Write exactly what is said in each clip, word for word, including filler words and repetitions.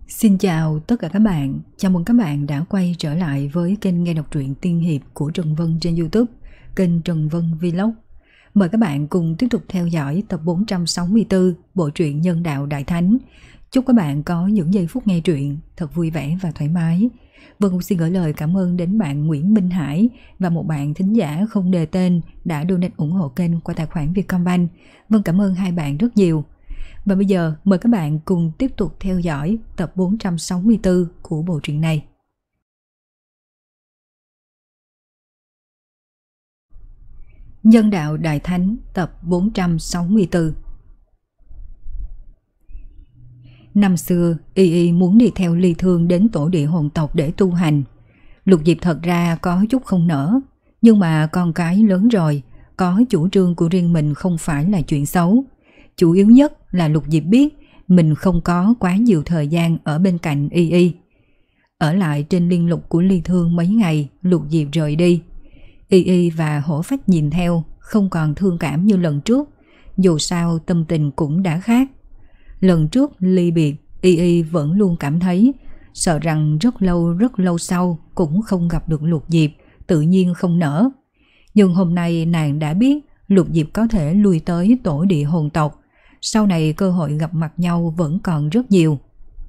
Xin chào tất cả các bạn, chào mừng các bạn đã quay trở lại với kênh nghe đọc truyện tiên hiệp của Trần Vân trên YouTube, kênh Trần Vân Vlog. Mời các bạn cùng tiếp tục theo dõi tập bốn trăm sáu mươi tư bộ truyện Nhân Đạo Đại Thánh. Chúc các bạn có những giây phút nghe truyện thật vui vẻ và thoải mái. Vân cũng xin gửi lời cảm ơn đến bạn Nguyễn Minh Hải và một bạn thính giả không đề tên đã donate ủng hộ kênh qua tài khoản Vietcombank. Vân cảm ơn hai bạn rất nhiều. Và bây giờ mời các bạn cùng tiếp tục theo dõi tập bốn trăm sáu mươi tư của bộ truyện này. Nhân Đạo Đại Thánh tập bốn trăm sáu mươi tư. Năm xưa, Y Y muốn đi theo Ly Thương đến tổ địa hồn tộc để tu hành. Lục Diệp thật ra có chút không nỡ, nhưng mà con cái lớn rồi, có chủ trương của riêng mình không phải là chuyện xấu. Chủ yếu nhất là Lục Diệp biết mình không có quá nhiều thời gian ở bên cạnh Y Y. Ở lại trên liên lục của Ly Thương mấy ngày, Lục Diệp rời đi. Y Y và Hổ Phách nhìn theo, không còn thương cảm như lần trước, dù sao tâm tình cũng đã khác. Lần trước ly biệt, Y Y vẫn luôn cảm thấy sợ rằng rất lâu rất lâu sau cũng không gặp được Lục Diệp, tự nhiên không nỡ. Nhưng hôm nay nàng đã biết Lục Diệp có thể lui tới tổ địa hồn tộc, sau này cơ hội gặp mặt nhau vẫn còn rất nhiều.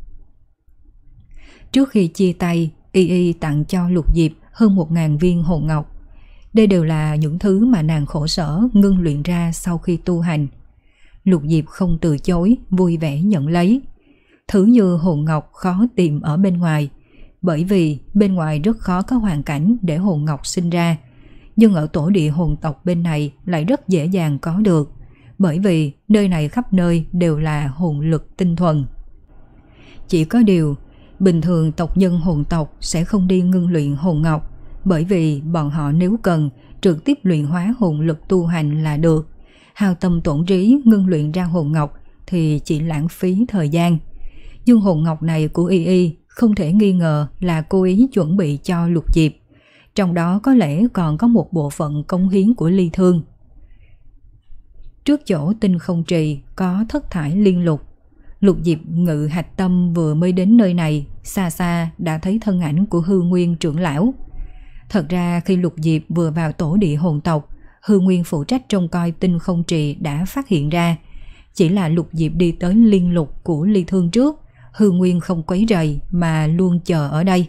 Trước khi chia tay, Y Y tặng cho Lục Diệp hơn một ngàn viên hồn ngọc. Đây đều là những thứ mà nàng khổ sở ngưng luyện ra sau khi tu hành. Lục Diệp không từ chối, vui vẻ nhận lấy. Thứ như hồn ngọc khó tìm ở bên ngoài, bởi vì bên ngoài rất khó có hoàn cảnh để hồn ngọc sinh ra. Nhưng ở tổ địa hồn tộc bên này lại rất dễ dàng có được, bởi vì nơi này khắp nơi đều là hồn lực tinh thuần. Chỉ có điều, bình thường tộc nhân hồn tộc sẽ không đi ngưng luyện hồn ngọc, bởi vì bọn họ nếu cần trực tiếp luyện hóa hồn lực tu hành là được. Hao tâm tổn trí ngưng luyện ra hồn ngọc thì chỉ lãng phí thời gian. Nhưng hồn ngọc này của Y Y không thể nghi ngờ là cố ý chuẩn bị cho Lục Diệp. Trong đó có lẽ còn có một bộ phận cống hiến của Ly Thương. Trước chỗ Tinh Không Trì có thất thải liên lục. Lục Diệp ngự hạch tâm vừa mới đến nơi này, xa xa đã thấy thân ảnh của Hư Nguyên trưởng lão. Thật ra khi Lục Diệp vừa vào tổ địa hồn tộc, Hư Nguyên phụ trách trông coi Tinh Không Trì đã phát hiện ra. Chỉ là Lục Diệp đi tới liên lục của Ly Thương trước, Hư Nguyên không quấy rầy mà luôn chờ ở đây.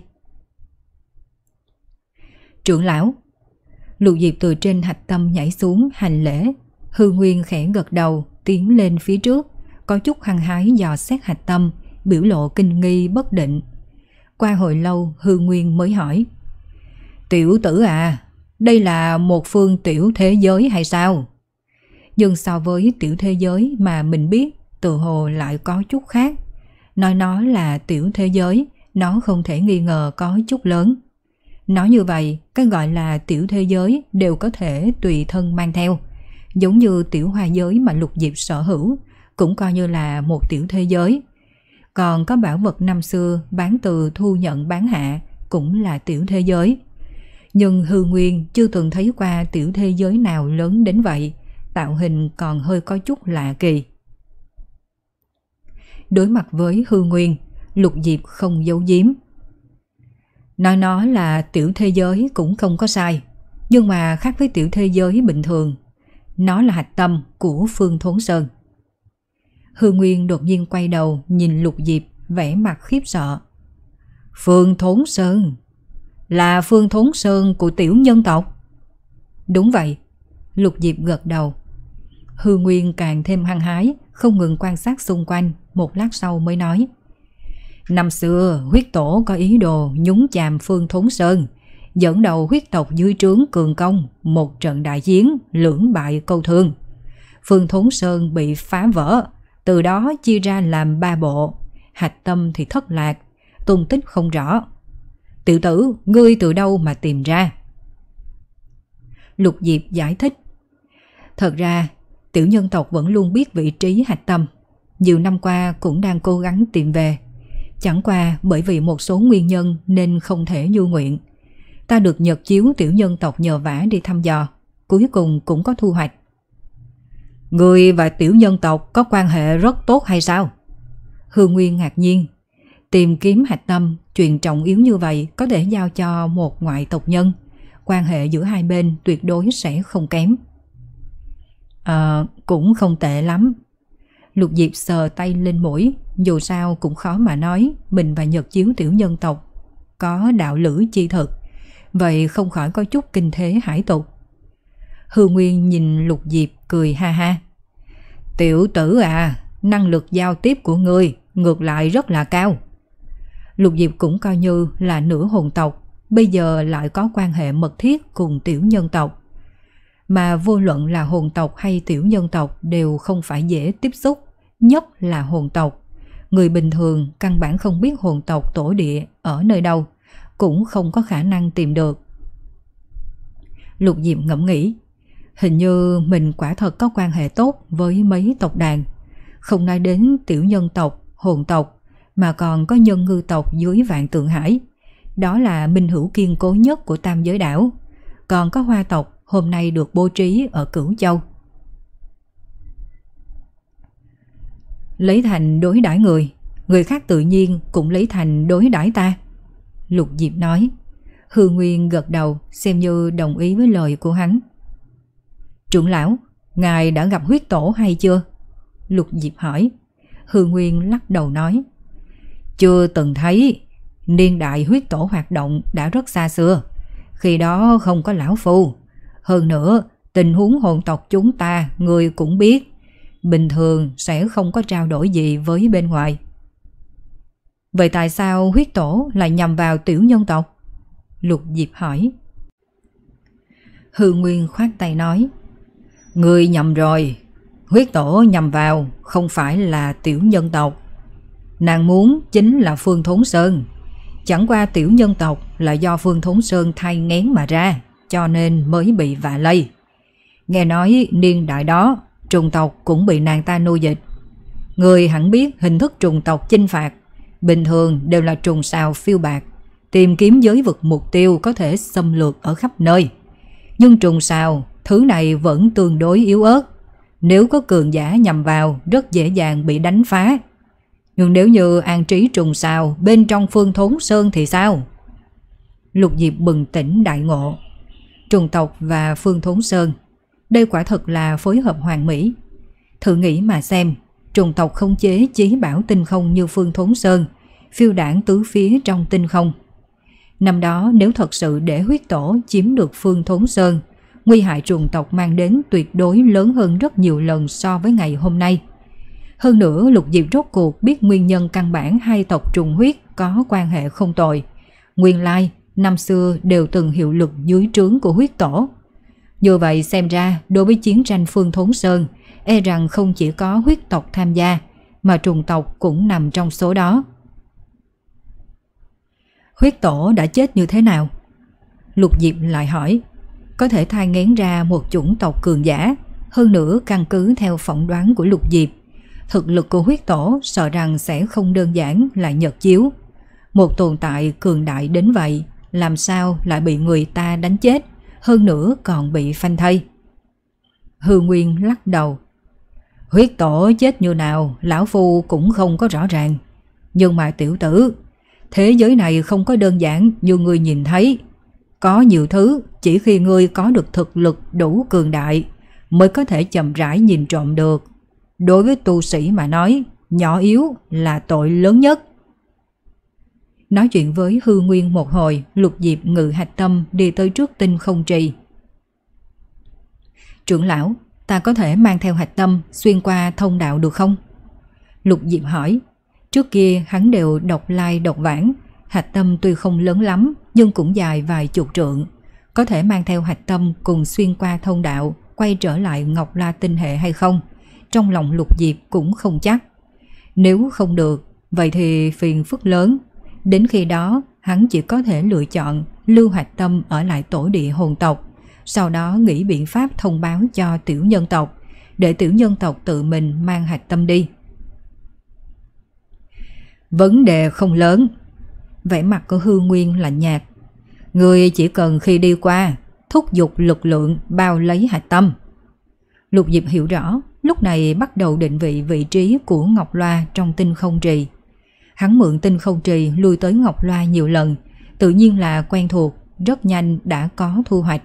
Trưởng lão. Lục Diệp từ trên hạch tâm nhảy xuống hành lễ. Hư Nguyên khẽ gật đầu, tiến lên phía trước, có chút hăng hái dò xét hạch tâm, biểu lộ kinh nghi bất định. Qua hồi lâu Hư Nguyên mới hỏi: Tiểu tử à, đây là một phương tiểu thế giới hay sao? Nhưng so với tiểu thế giới mà mình biết, tự hồ lại có chút khác. Nói nó là tiểu thế giới, nó không thể nghi ngờ có chút lớn. Nói như vậy, cái gọi là tiểu thế giới đều có thể tùy thân mang theo. Giống như tiểu hoa giới mà Lục Diệp sở hữu, cũng coi như là một tiểu thế giới. Còn có bảo vật năm xưa bán từ thu nhận bán hạ, cũng là tiểu thế giới. Nhưng Hư Nguyên chưa từng thấy qua tiểu thế giới nào lớn đến vậy, tạo hình còn hơi có chút lạ kỳ. Đối mặt với Hư Nguyên, Lục Diệp không giấu giếm. Nói nó là tiểu thế giới cũng không có sai, nhưng mà khác với tiểu thế giới bình thường. Nó là hạch tâm của Phương Thốn Sơn. Hư Nguyên đột nhiên quay đầu nhìn Lục Diệp, vẻ mặt khiếp sợ. Phương Thốn Sơn? Là Phương Thốn Sơn của tiểu nhân tộc? Đúng vậy. Lục Diệp gật đầu. Hư Nguyên càng thêm hăng hái, không ngừng quan sát xung quanh, một lát sau mới nói: Năm xưa huyết tổ có ý đồ nhúng chàm Phương Thốn Sơn, dẫn đầu huyết tộc dưới trướng cường công, một trận đại chiến lưỡng bại câu thương. Phương Thốn Sơn bị phá vỡ, từ đó chia ra làm ba bộ, hạch tâm thì thất lạc, tung tích không rõ. Tiểu tử, ngươi từ đâu mà tìm ra? Lục Diệp giải thích. Thật ra, tiểu nhân tộc vẫn luôn biết vị trí hạch tâm, nhiều năm qua cũng đang cố gắng tìm về. Chẳng qua bởi vì một số nguyên nhân nên không thể như nguyện. Ta được nhật chiếu tiểu nhân tộc nhờ vả đi thăm dò, cuối cùng cũng có thu hoạch. Người và tiểu nhân tộc có quan hệ rất tốt hay sao? Hư Nguyên ngạc nhiên. Tìm kiếm hạch tâm, chuyện trọng yếu như vậy có thể giao cho một ngoại tộc nhân. Quan hệ giữa hai bên tuyệt đối sẽ không kém. Ờ, cũng không tệ lắm. Lục Diệp sờ tay lên mũi, dù sao cũng khó mà nói mình và Nhật Chiếu tiểu nhân tộc có đạo lữ chi thực, vậy không khỏi có chút kinh thế hải tục. Hư Nguyên nhìn Lục Diệp cười ha ha. Tiểu tử à, năng lực giao tiếp của ngươi ngược lại rất là cao. Lục Diệp cũng coi như là nửa hồn tộc, bây giờ lại có quan hệ mật thiết cùng tiểu nhân tộc. Mà vô luận là hồn tộc hay tiểu nhân tộc đều không phải dễ tiếp xúc, nhất là hồn tộc. Người bình thường căn bản không biết hồn tộc tổ địa ở nơi đâu, cũng không có khả năng tìm được. Lục Diệp ngẫm nghĩ, hình như mình quả thật có quan hệ tốt với mấy tộc đàn. Không nói đến tiểu nhân tộc, hồn tộc, mà còn có nhân ngư tộc dưới Vạn Tượng Hải. Đó là minh hữu kiên cố nhất của Tam Giới Đảo. Còn có Hoa tộc hôm nay được bố trí ở Cửu Châu. Lấy thành đối đãi người, người khác tự nhiên cũng lấy thành đối đãi ta. Lục Diệp nói. Hư Nguyên gật đầu xem như đồng ý với lời của hắn. Trưởng lão, ngài đã gặp huyết tổ hay chưa? Lục Diệp hỏi. Hư Nguyên lắc đầu nói. Chưa từng thấy. Niên đại huyết tổ hoạt động đã rất xa xưa, khi đó không có lão phu. Hơn nữa, tình huống hồn tộc chúng ta người cũng biết, bình thường sẽ không có trao đổi gì với bên ngoài. Vậy tại sao huyết tổ lại nhằm vào tiểu nhân tộc? Lục Diệp hỏi. Hư Nguyên khoát tay nói. Người nhầm rồi, huyết tổ nhằm vào không phải là tiểu nhân tộc. Nàng muốn chính là Phương Thốn Sơn. Chẳng qua tiểu nhân tộc là do Phương Thốn Sơn thay ngén mà ra, cho nên mới bị vạ lây. Nghe nói niên đại đó trùng tộc cũng bị nàng ta nô dịch. Người hẳn biết hình thức trùng tộc chinh phạt bình thường đều là trùng sào phiêu bạt, tìm kiếm giới vực mục tiêu có thể xâm lược ở khắp nơi. Nhưng trùng sào, thứ này vẫn tương đối yếu ớt. Nếu có cường giả nhằm vào rất dễ dàng bị đánh phá. Nhưng nếu như an trí trùng sào bên trong Phương Thốn Sơn thì sao? Lục Diệp bừng tỉnh đại ngộ. Trùng tộc và Phương Thốn Sơn, đây quả thật là phối hợp hoàn mỹ. Thử nghĩ mà xem, trùng tộc không chế chí bảo tinh không như Phương Thốn Sơn, phiêu đảng tứ phía trong tinh không. Năm đó nếu thật sự để huyết tổ chiếm được Phương Thốn Sơn, nguy hại trùng tộc mang đến tuyệt đối lớn hơn rất nhiều lần so với ngày hôm nay. Hơn nữa Lục Diệp rốt cuộc biết nguyên nhân căn bản hai tộc trùng huyết có quan hệ không tồi. Nguyên lai, năm xưa đều từng hiệu lực dưới trướng của huyết tổ. Như vậy xem ra đối với chiến tranh Phương Thốn Sơn, e rằng không chỉ có huyết tộc tham gia, mà trùng tộc cũng nằm trong số đó. Huyết tổ đã chết như thế nào? Lục Diệp lại hỏi. Có thể thai nghén ra một chủng tộc cường giả. Hơn nữa căn cứ theo phỏng đoán của Lục Diệp, thực lực của huyết tổ sợ rằng sẽ không đơn giản là Nhật Chiếu. Một tồn tại cường đại đến vậy, làm sao lại bị người ta đánh chết, hơn nữa còn bị phanh thây? Hư Nguyên lắc đầu. Huyết tổ chết như nào lão phu cũng không có rõ ràng. Nhưng mà tiểu tử, thế giới này không có đơn giản như ngươi nhìn thấy. Có nhiều thứ chỉ khi ngươi có được thực lực đủ cường đại mới có thể chậm rãi nhìn trộm được. Đối với tu sĩ mà nói, nhỏ yếu là tội lớn nhất. Nói chuyện với Hư Nguyên một hồi, Lục Diệp ngự hạch tâm đi tới trước tinh không trì. Trưởng lão, ta có thể mang theo hạch tâm xuyên qua thông đạo được không? Lục Diệp hỏi. Trước kia hắn đều độc lai độc vãng, hạch tâm tuy không lớn lắm nhưng cũng dài vài chục trượng. Có thể mang theo hạch tâm cùng xuyên qua thông đạo, quay trở lại Ngọc La tinh hệ hay không? Trong lòng Lục Diệp cũng không chắc. Nếu không được, vậy thì phiền phức lớn. Đến khi đó, hắn chỉ có thể lựa chọn lưu hạch tâm ở lại tổ địa hồn tộc, sau đó nghĩ biện pháp thông báo cho tiểu nhân tộc, để tiểu nhân tộc tự mình mang hạch tâm đi. Vấn đề không lớn. Vẻ mặt của Hư Nguyên lạnh nhạt. Người chỉ cần khi đi qua, thúc giục lực lượng bao lấy hạch tâm. Lục Diệp hiểu rõ, lúc này bắt đầu định vị vị trí của Ngọc Loa trong tinh không trì. Hắn mượn tinh không trì lui tới Ngọc Loa nhiều lần, tự nhiên là quen thuộc, rất nhanh đã có thu hoạch.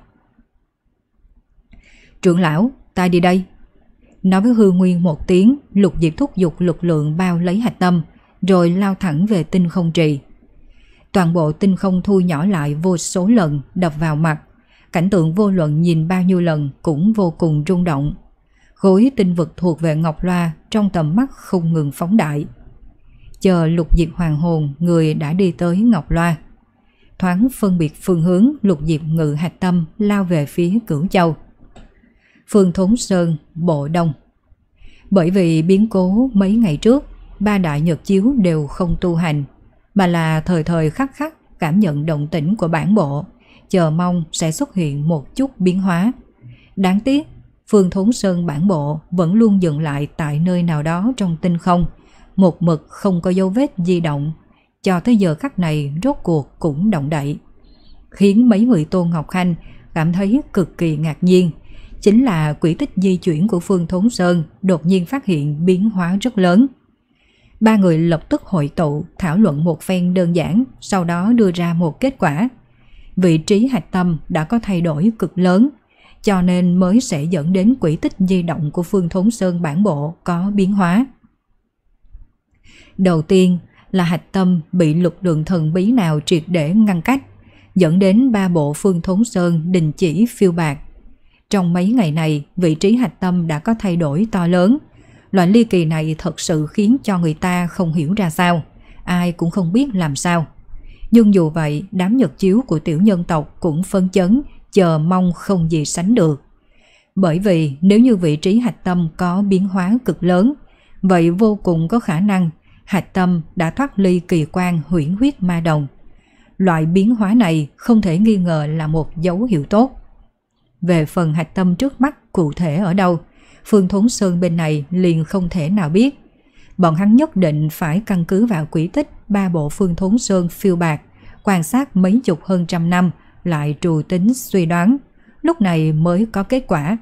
Trưởng lão, ta đi đây. Nói với Hư Nguyên một tiếng, Lục Diệp thúc giục lực lượng bao lấy hạch tâm, rồi lao thẳng về tinh không trì. Toàn bộ tinh không thu nhỏ lại vô số lần, đập vào mặt. Cảnh tượng vô luận nhìn bao nhiêu lần cũng vô cùng rung động. Khối tinh vực thuộc về Ngọc Loa trong tầm mắt không ngừng phóng đại. Chờ Lục Diệp hoàn hồn, người đã đi tới Ngọc Loa. Thoáng phân biệt phương hướng, Lục Diệp ngự hạch tâm lao về phía Cửu Châu. Phương Thốn Sơn, Bộ Đông. Bởi vì biến cố mấy ngày trước, ba đại nhật chiếu đều không tu hành, mà là thời thời khắc khắc cảm nhận động tĩnh của bản bộ, chờ mong sẽ xuất hiện một chút biến hóa. Đáng tiếc, Phương Thốn Sơn bản bộ vẫn luôn dừng lại tại nơi nào đó trong tinh không, một mực không có dấu vết di động, cho tới giờ khắc này rốt cuộc cũng động đậy. Khiến mấy người Tôn Ngọc Khanh cảm thấy cực kỳ ngạc nhiên, chính là quỹ tích di chuyển của Phương Thốn Sơn đột nhiên phát hiện biến hóa rất lớn. Ba người lập tức hội tụ, thảo luận một phen đơn giản, sau đó đưa ra một kết quả. Vị trí hạch tâm đã có thay đổi cực lớn, cho nên mới sẽ dẫn đến quỹ tích di động của Phương Thốn Sơn bản bộ có biến hóa. Đầu tiên là hạch tâm bị lực lượng thần bí nào triệt để ngăn cách, dẫn đến ba bộ Phương Thốn Sơn đình chỉ phiêu bạt. Trong mấy ngày này, vị trí hạch tâm đã có thay đổi to lớn. Loại ly kỳ này thật sự khiến cho người ta không hiểu ra sao, ai cũng không biết làm sao. Nhưng dù vậy, đám nhật chiếu của tiểu nhân tộc cũng phấn chấn, chờ mong không gì sánh được. Bởi vì nếu như vị trí hạch tâm có biến hóa cực lớn, vậy vô cùng có khả năng hạch tâm đã thoát ly kỳ quan huyễn huyết ma đồng. Loại biến hóa này không thể nghi ngờ là một dấu hiệu tốt. Về phần hạch tâm trước mắt cụ thể ở đâu, Phương Thốn Sơn bên này liền không thể nào biết. Bọn hắn nhất định phải căn cứ vào quỹ tích ba bộ Phương Thốn Sơn phiêu bạt, quan sát mấy chục hơn trăm năm, lại trù tính suy đoán, lúc này mới có kết quả.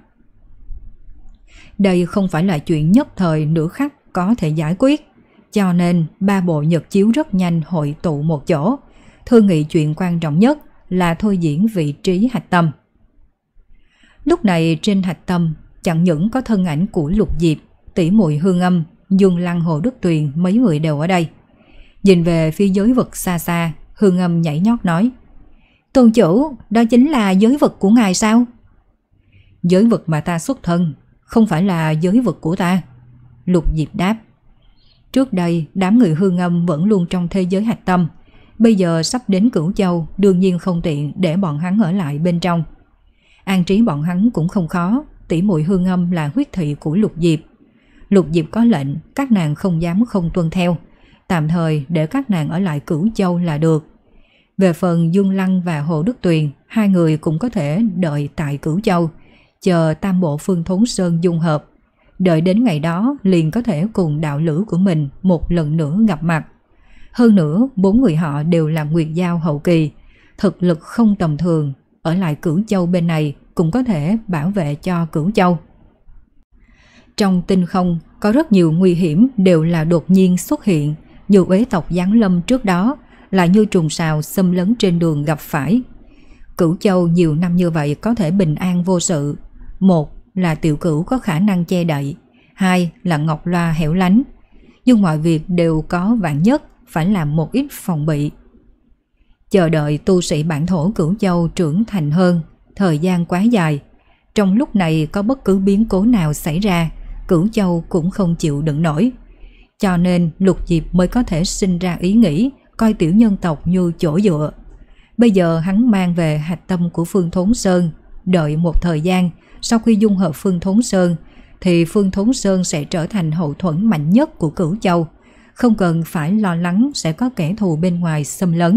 Đây không phải là chuyện nhất thời nửa khắc có thể giải quyết, cho nên ba bộ nhật chiếu rất nhanh hội tụ một chỗ, thương nghị chuyện quan trọng nhất là thôi diễn vị trí hạch tâm. Lúc này trên hạch tâm chẳng những có thân ảnh của Lục Diệp, tỷ muội Hương Âm, Dương Lăng, Hồ Đức Tuyền, mấy người đều ở đây. Nhìn về phía giới vực xa xa, Hương Âm nhảy nhót nói: Tôn chủ, đó chính là giới vực của ngài sao? Giới vực mà ta xuất thân, không phải là giới vực của ta. Lục Diệp đáp. Trước đây, đám người Hương Âm vẫn luôn trong thế giới hạch tâm, bây giờ sắp đến Cửu Châu, đương nhiên không tiện để bọn hắn ở lại bên trong. An trí bọn hắn cũng không khó, tỷ muội Hương Âm là huyết thị của Lục Diệp. Lục Diệp có lệnh, các nàng không dám không tuân theo, tạm thời để các nàng ở lại Cửu Châu là được. Về phần Dương Lăng và Hồ Đức Tuyền, hai người cũng có thể đợi tại Cửu Châu, chờ tam bộ Phương Thốn Sơn dung hợp. Đợi đến ngày đó liền có thể cùng đạo lữ của mình một lần nữa gặp mặt. Hơn nữa, bốn người họ đều là Nguyệt Giao hậu kỳ, thực lực không tầm thường, ở lại Cửu Châu bên này cũng có thể bảo vệ cho Cửu Châu. Trong tinh không có rất nhiều nguy hiểm đều là đột nhiên xuất hiện, như uế tộc giáng lâm trước đó, lại như trùng sào xâm lấn trên đường gặp phải. Cửu Châu nhiều năm như vậy có thể bình an vô sự. Một là Tiểu Cửu có khả năng che đậy, hai là Ngọc Loa hẻo lánh. Nhưng mọi việc đều có vạn nhất, phải làm một ít phòng bị. Chờ đợi tu sĩ bản thổ Cửu Châu trưởng thành hơn, thời gian quá dài. Trong lúc này có bất cứ biến cố nào xảy ra, Cửu Châu cũng không chịu đựng nổi. Cho nên Lục Diệp mới có thể sinh ra ý nghĩ coi tiểu nhân tộc như chỗ dựa. Bây giờ hắn mang về hạch tâm của Phương Thốn Sơn, đợi một thời gian, sau khi dung hợp Phương Thốn Sơn, thì Phương Thốn Sơn sẽ trở thành hậu thuẫn mạnh nhất của Cửu Châu, không cần phải lo lắng sẽ có kẻ thù bên ngoài xâm lấn.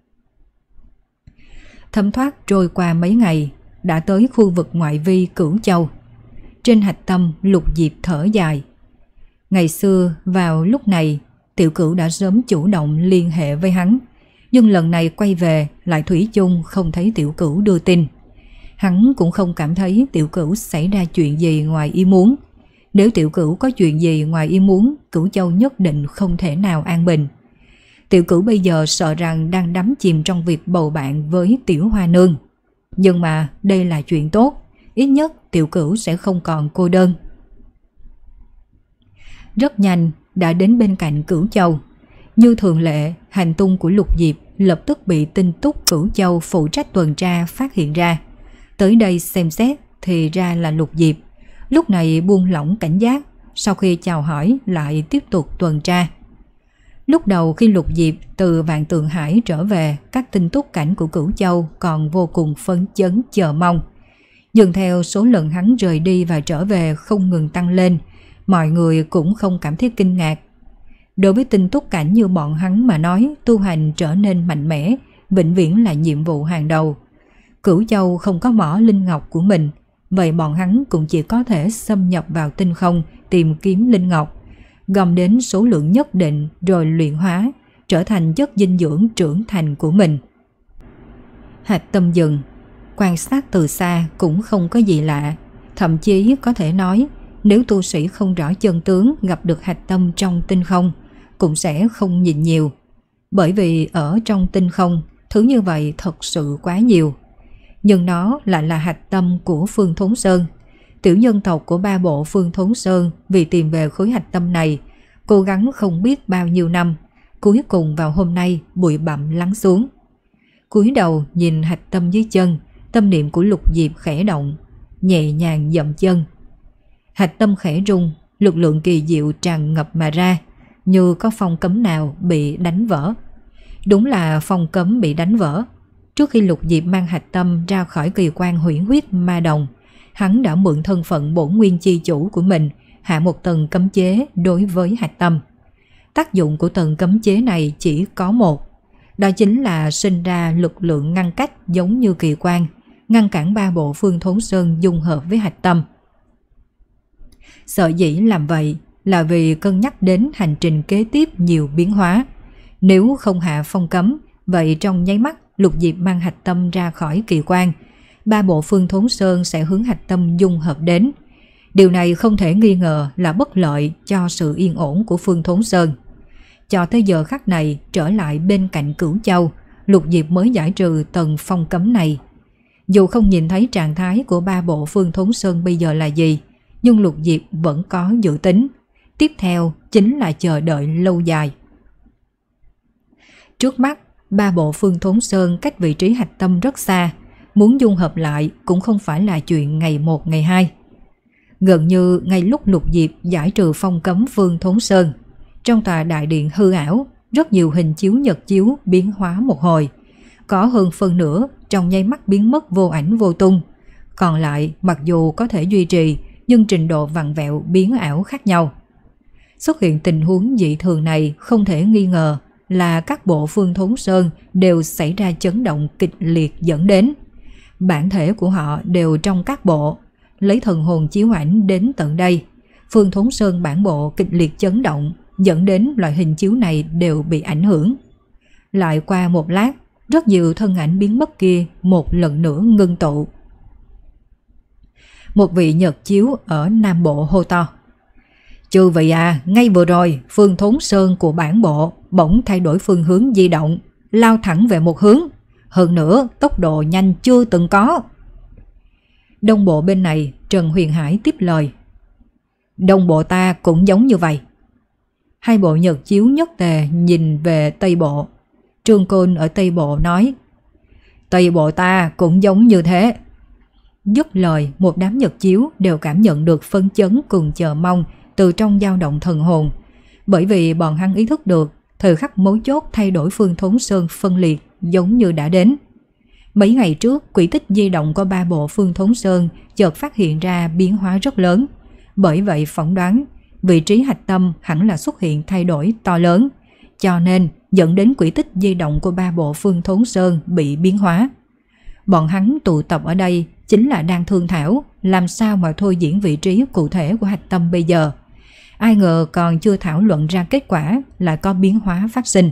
Thấm thoát trôi qua mấy ngày, đã tới khu vực ngoại vi Cửu Châu. Trên hạch tâm, Lục Diệp thở dài. Ngày xưa vào lúc này, Tiểu Cửu đã sớm chủ động liên hệ với hắn, nhưng lần này quay về lại thủy chung không thấy Tiểu Cửu đưa tin. Hắn cũng không cảm thấy Tiểu Cửu xảy ra chuyện gì ngoài ý muốn. Nếu Tiểu Cửu có chuyện gì ngoài ý muốn, Cửu Châu nhất định không thể nào an bình. Tiểu Cửu bây giờ sợ rằng đang đắm chìm trong việc bầu bạn với Tiểu Hoa Nương. Nhưng mà đây là chuyện tốt, ít nhất Tiểu Cửu sẽ không còn cô đơn. Rất nhanh đã đến bên cạnh Cửu Châu. Như thường lệ, hành tung của Lục Diệp lập tức bị Tinh Túc Cửu Châu phụ trách tuần tra phát hiện ra. Tới đây xem xét thì ra là Lục Diệp. Lúc này buông lỏng cảnh giác, sau khi chào hỏi lại tiếp tục tuần tra. Lúc đầu khi Lục Diệp từ Vạn Tượng Hải trở về, các tinh túc cảnh của Cửu Châu còn vô cùng phấn chấn chờ mong. Nhưng theo số lần hắn rời đi và trở về không ngừng tăng lên, mọi người cũng không cảm thấy kinh ngạc. Đối với tinh túc cảnh như bọn hắn mà nói, tu hành trở nên mạnh mẽ, vĩnh viễn là nhiệm vụ hàng đầu. Cửu Châu không có mỏ linh ngọc của mình, vậy bọn hắn cũng chỉ có thể xâm nhập vào tinh không tìm kiếm linh ngọc, gom đến số lượng nhất định rồi luyện hóa, trở thành chất dinh dưỡng trưởng thành của mình. Hạch Tâm dừng, quan sát từ xa cũng không có gì lạ, thậm chí có thể nói nếu tu sĩ không rõ chân tướng gặp được hạch tâm trong tinh không cũng sẽ không nhìn nhiều, bởi vì ở trong tinh không thứ như vậy thật sự quá nhiều. Nhưng nó lại là hạch tâm của Phương Thốn Sơn. Tiểu nhân tộc của ba bộ Phương Thốn Sơn vì tìm về khối hạch tâm này cố gắng không biết bao nhiêu năm, cuối cùng vào hôm nay bụi bặm lắng xuống. Cúi đầu nhìn hạch tâm dưới chân, tâm niệm của Lục Diệp khẽ động, nhẹ nhàng dậm chân. Hạch tâm khẽ rung, lực lượng kỳ diệu tràn ngập mà ra, như có phong cấm nào bị đánh vỡ. Đúng là phong cấm bị đánh vỡ. Trước khi Lục Diệp mang hạch tâm ra khỏi kỳ quan huyễn huyết ma đồng, hắn đã mượn thân phận bổn nguyên chi chủ của mình hạ một tầng cấm chế đối với hạch tâm. Tác dụng của tầng cấm chế này chỉ có một, đó chính là sinh ra lực lượng ngăn cách giống như kỳ quan, ngăn cản ba bộ Phương Thốn Sơn dung hợp với hạch tâm. Sở dĩ làm vậy là vì cân nhắc đến hành trình kế tiếp nhiều biến hóa. Nếu không hạ phong cấm, vậy trong nháy mắt Lục Diệp mang hạch tâm ra khỏi kỳ quan, ba bộ Phương Thốn Sơn sẽ hướng hạch tâm dung hợp đến. Điều này không thể nghi ngờ là bất lợi cho sự yên ổn của Phương Thốn Sơn. Cho tới giờ khắc này, trở lại bên cạnh Cửu Châu, Lục Diệp mới giải trừ tầng phong cấm này. Dù không nhìn thấy trạng thái của ba bộ Phương Thốn Sơn bây giờ là gì, nhưng Lục Diệp vẫn có dự tính. Tiếp theo chính là chờ đợi lâu dài. Trước mắt, ba bộ Phương Thốn Sơn cách vị trí hạch tâm rất xa, muốn dung hợp lại cũng không phải là chuyện ngày một ngày hai. Gần như ngay lúc Lục Diệp giải trừ phong cấm Phương Thốn Sơn, trong tòa đại điện hư ảo, rất nhiều hình chiếu nhật chiếu biến hóa một hồi. Có hơn phân nửa trong nháy mắt biến mất vô ảnh vô tung. Còn lại mặc dù có thể duy trì, nhưng trình độ vặn vẹo biến ảo khác nhau. Xuất hiện tình huống dị thường này không thể nghi ngờ là các bộ Phương Thốn Sơn đều xảy ra chấn động kịch liệt dẫn đến. Bản thể của họ đều trong các bộ, lấy thần hồn chiếu ảnh đến tận đây. Phương Thốn Sơn bản bộ kịch liệt chấn động, dẫn đến loại hình chiếu này đều bị ảnh hưởng. Lại qua một lát, rất nhiều thân ảnh biến mất kia một lần nữa ngưng tụ. Một vị nhật chiếu ở Nam Bộ hô to: "Chư vị à, ngay vừa rồi Phương Thốn Sơn của bản bộ bỗng thay đổi phương hướng di động, lao thẳng về một hướng. Hơn nữa tốc độ nhanh chưa từng có." Đông bộ bên này, Trần Huyền Hải tiếp lời: "Đông bộ ta cũng giống như vậy." Hai bộ nhật chiếu nhất tề nhìn về Tây bộ. Trương Côn ở Tây bộ nói: "Tây bộ ta cũng giống như thế." Dứt lời, một đám nhật chiếu đều cảm nhận được phấn chấn cùng chờ mong từ trong dao động thần hồn, bởi vì bọn hắn ý thức được thời khắc mấu chốt thay đổi Phương Thốn Sơn phân liệt giống như đã đến. Mấy ngày trước, quỹ tích di động của ba bộ Phương Thốn Sơn chợt phát hiện ra biến hóa rất lớn, bởi vậy phỏng đoán vị trí hạch tâm hẳn là xuất hiện thay đổi to lớn, cho nên dẫn đến quỹ tích di động của ba bộ Phương Thốn Sơn bị biến hóa. Bọn hắn tụ tập ở đây chính là đang thương thảo làm sao mà thôi diễn vị trí cụ thể của hạch tâm bây giờ. Ai ngờ còn chưa thảo luận ra kết quả lại có biến hóa phát sinh.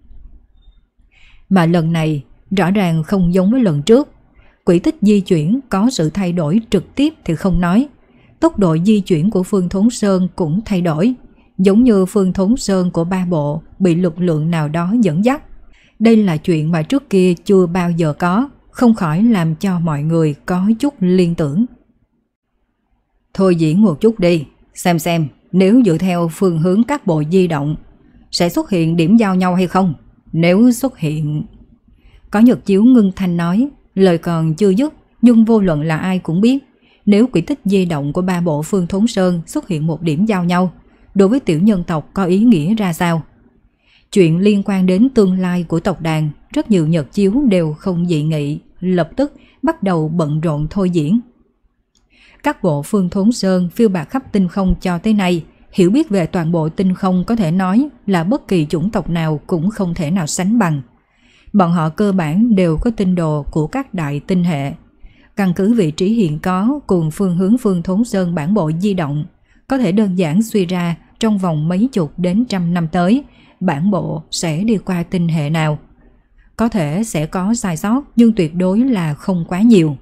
Mà lần này rõ ràng không giống với lần trước. Quỹ tích di chuyển có sự thay đổi trực tiếp thì không nói, tốc độ di chuyển của Phương Thốn Sơn cũng thay đổi, giống như Phương Thốn Sơn của ba bộ bị lực lượng nào đó dẫn dắt. Đây là chuyện mà trước kia chưa bao giờ có, không khỏi làm cho mọi người có chút liên tưởng. Thôi diễn một chút đi, xem xem nếu dựa theo phương hướng các bộ di động sẽ xuất hiện điểm giao nhau hay không. Nếu xuất hiện... Có Nhật Chiếu ngưng thanh nói, lời còn chưa dứt, nhưng vô luận là ai cũng biết, nếu quỹ tích di động của ba bộ Phương Thốn Sơn xuất hiện một điểm giao nhau, đối với tiểu nhân tộc có ý nghĩa ra sao? Chuyện liên quan đến tương lai của tộc đàn, rất nhiều Nhật Chiếu đều không dị nghị, lập tức bắt đầu bận rộn thôi diễn. Các bộ Phương Thốn Sơn phiêu bạt khắp tinh không cho tới nay, hiểu biết về toàn bộ tinh không có thể nói là bất kỳ chủng tộc nào cũng không thể nào sánh bằng. Bọn họ cơ bản đều có tinh đồ của các đại tinh hệ. Căn cứ vị trí hiện có cùng phương hướng Phương Thốn Sơn bản bộ di động, có thể đơn giản suy ra trong vòng mấy chục đến trăm năm tới, bản bộ sẽ đi qua tinh hệ nào. Có thể sẽ có sai sót nhưng tuyệt đối là không quá nhiều.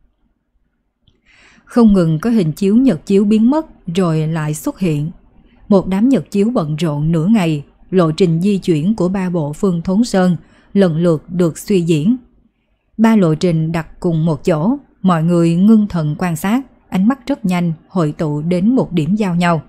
Không ngừng có hình chiếu Nhật Chiếu biến mất rồi lại xuất hiện. Một đám Nhật Chiếu bận rộn nửa ngày, lộ trình di chuyển của ba bộ Phương Thốn Sơn lần lượt được suy diễn. Ba lộ trình đặt cùng một chỗ, mọi người ngưng thần quan sát, ánh mắt rất nhanh hội tụ đến một điểm giao nhau.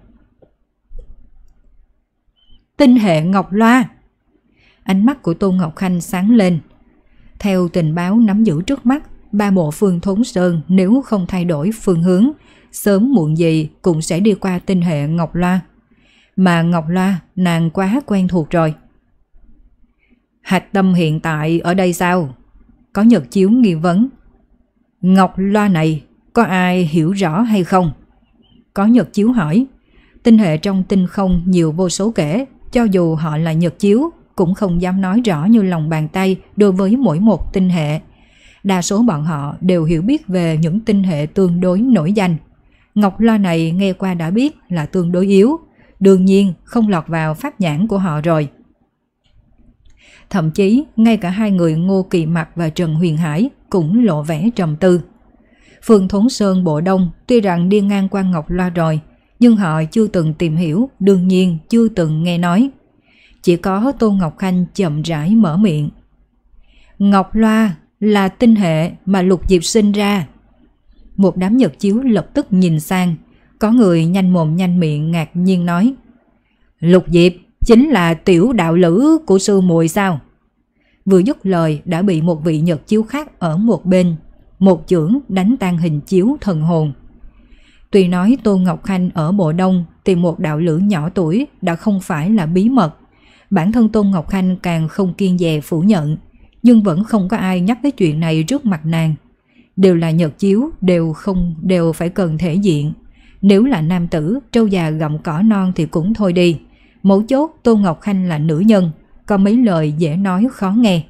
Tinh hệ Ngọc Loa. Ánh mắt của Tôn Ngọc Khanh sáng lên. Theo tình báo nắm giữ trước mắt, ba bộ Phương Thốn Sơn nếu không thay đổi phương hướng, sớm muộn gì cũng sẽ đi qua tinh hệ Ngọc Loa. Mà Ngọc Loa nàng quá quen thuộc rồi. Hạch tâm hiện tại ở đây sao? Có Nhật Chiếu nghi vấn. Ngọc Loa này có ai hiểu rõ hay không? Có Nhật Chiếu hỏi. Tinh hệ trong tinh không nhiều vô số kể, cho dù họ là Nhật Chiếu cũng không dám nói rõ như lòng bàn tay đối với mỗi một tinh hệ. Đa số bọn họ đều hiểu biết về những tinh hệ tương đối nổi danh. Ngọc Loa này nghe qua đã biết là tương đối yếu, đương nhiên không lọt vào pháp nhãn của họ rồi. Thậm chí ngay cả hai người Ngô Kỳ Mặc và Trần Huyền Hải cũng lộ vẻ trầm tư. Phương Thốn Sơn bộ đông tuy rằng đi ngang qua Ngọc Loa rồi, nhưng họ chưa từng tìm hiểu, đương nhiên chưa từng nghe nói. Chỉ có Tôn Ngọc Khanh chậm rãi mở miệng. Ngọc Loa là tinh hệ mà Lục Diệp sinh ra. Một đám Nhật Chiếu lập tức nhìn sang, có người nhanh mồm nhanh miệng ngạc nhiên nói. Lục Diệp chính là tiểu đạo lữ của sư muội sao? Vừa dứt lời đã bị một vị Nhật Chiếu khác ở một bên, một chưởng đánh tan hình chiếu thần hồn. Tuy nói Tôn Ngọc Khanh ở bộ đông tìm một đạo lữ nhỏ tuổi đã không phải là bí mật, bản thân Tôn Ngọc Khanh càng không kiêng dè phủ nhận, nhưng vẫn không có ai nhắc tới chuyện này trước mặt nàng. Đều là Nhật Chiếu, đều không đều phải cần thể diện. Nếu là nam tử, trâu già gặm cỏ non thì cũng thôi đi. Mấu chốt Tôn Ngọc Khanh là nữ nhân, có mấy lời dễ nói khó nghe.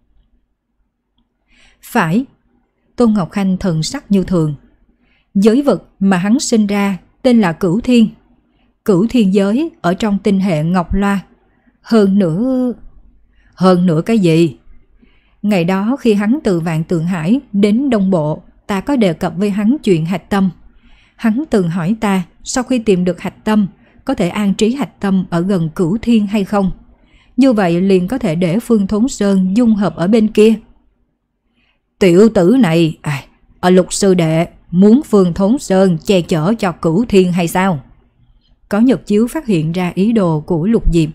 Phải, Tôn Ngọc Khanh thần sắc như thường. Giới vực mà hắn sinh ra tên là Cửu Thiên. Cửu Thiên giới ở trong tinh hệ Ngọc Loa. Hơn nữa... Hơn nữa cái gì? Ngày đó khi hắn từ Vạn Tượng Hải đến Đông Bộ, ta có đề cập với hắn chuyện hạch tâm. Hắn từng hỏi ta sau khi tìm được hạch tâm, có thể an trí hạch tâm ở gần Cửu Thiên hay không? Như vậy liền có thể để Phương Thốn Sơn dung hợp ở bên kia. Tiểu tử này, à, ở Lục sư đệ muốn Phương Thốn Sơn che chở cho Cửu Thiên hay sao? Có Nhật Chiếu phát hiện ra ý đồ của Lục Diệp.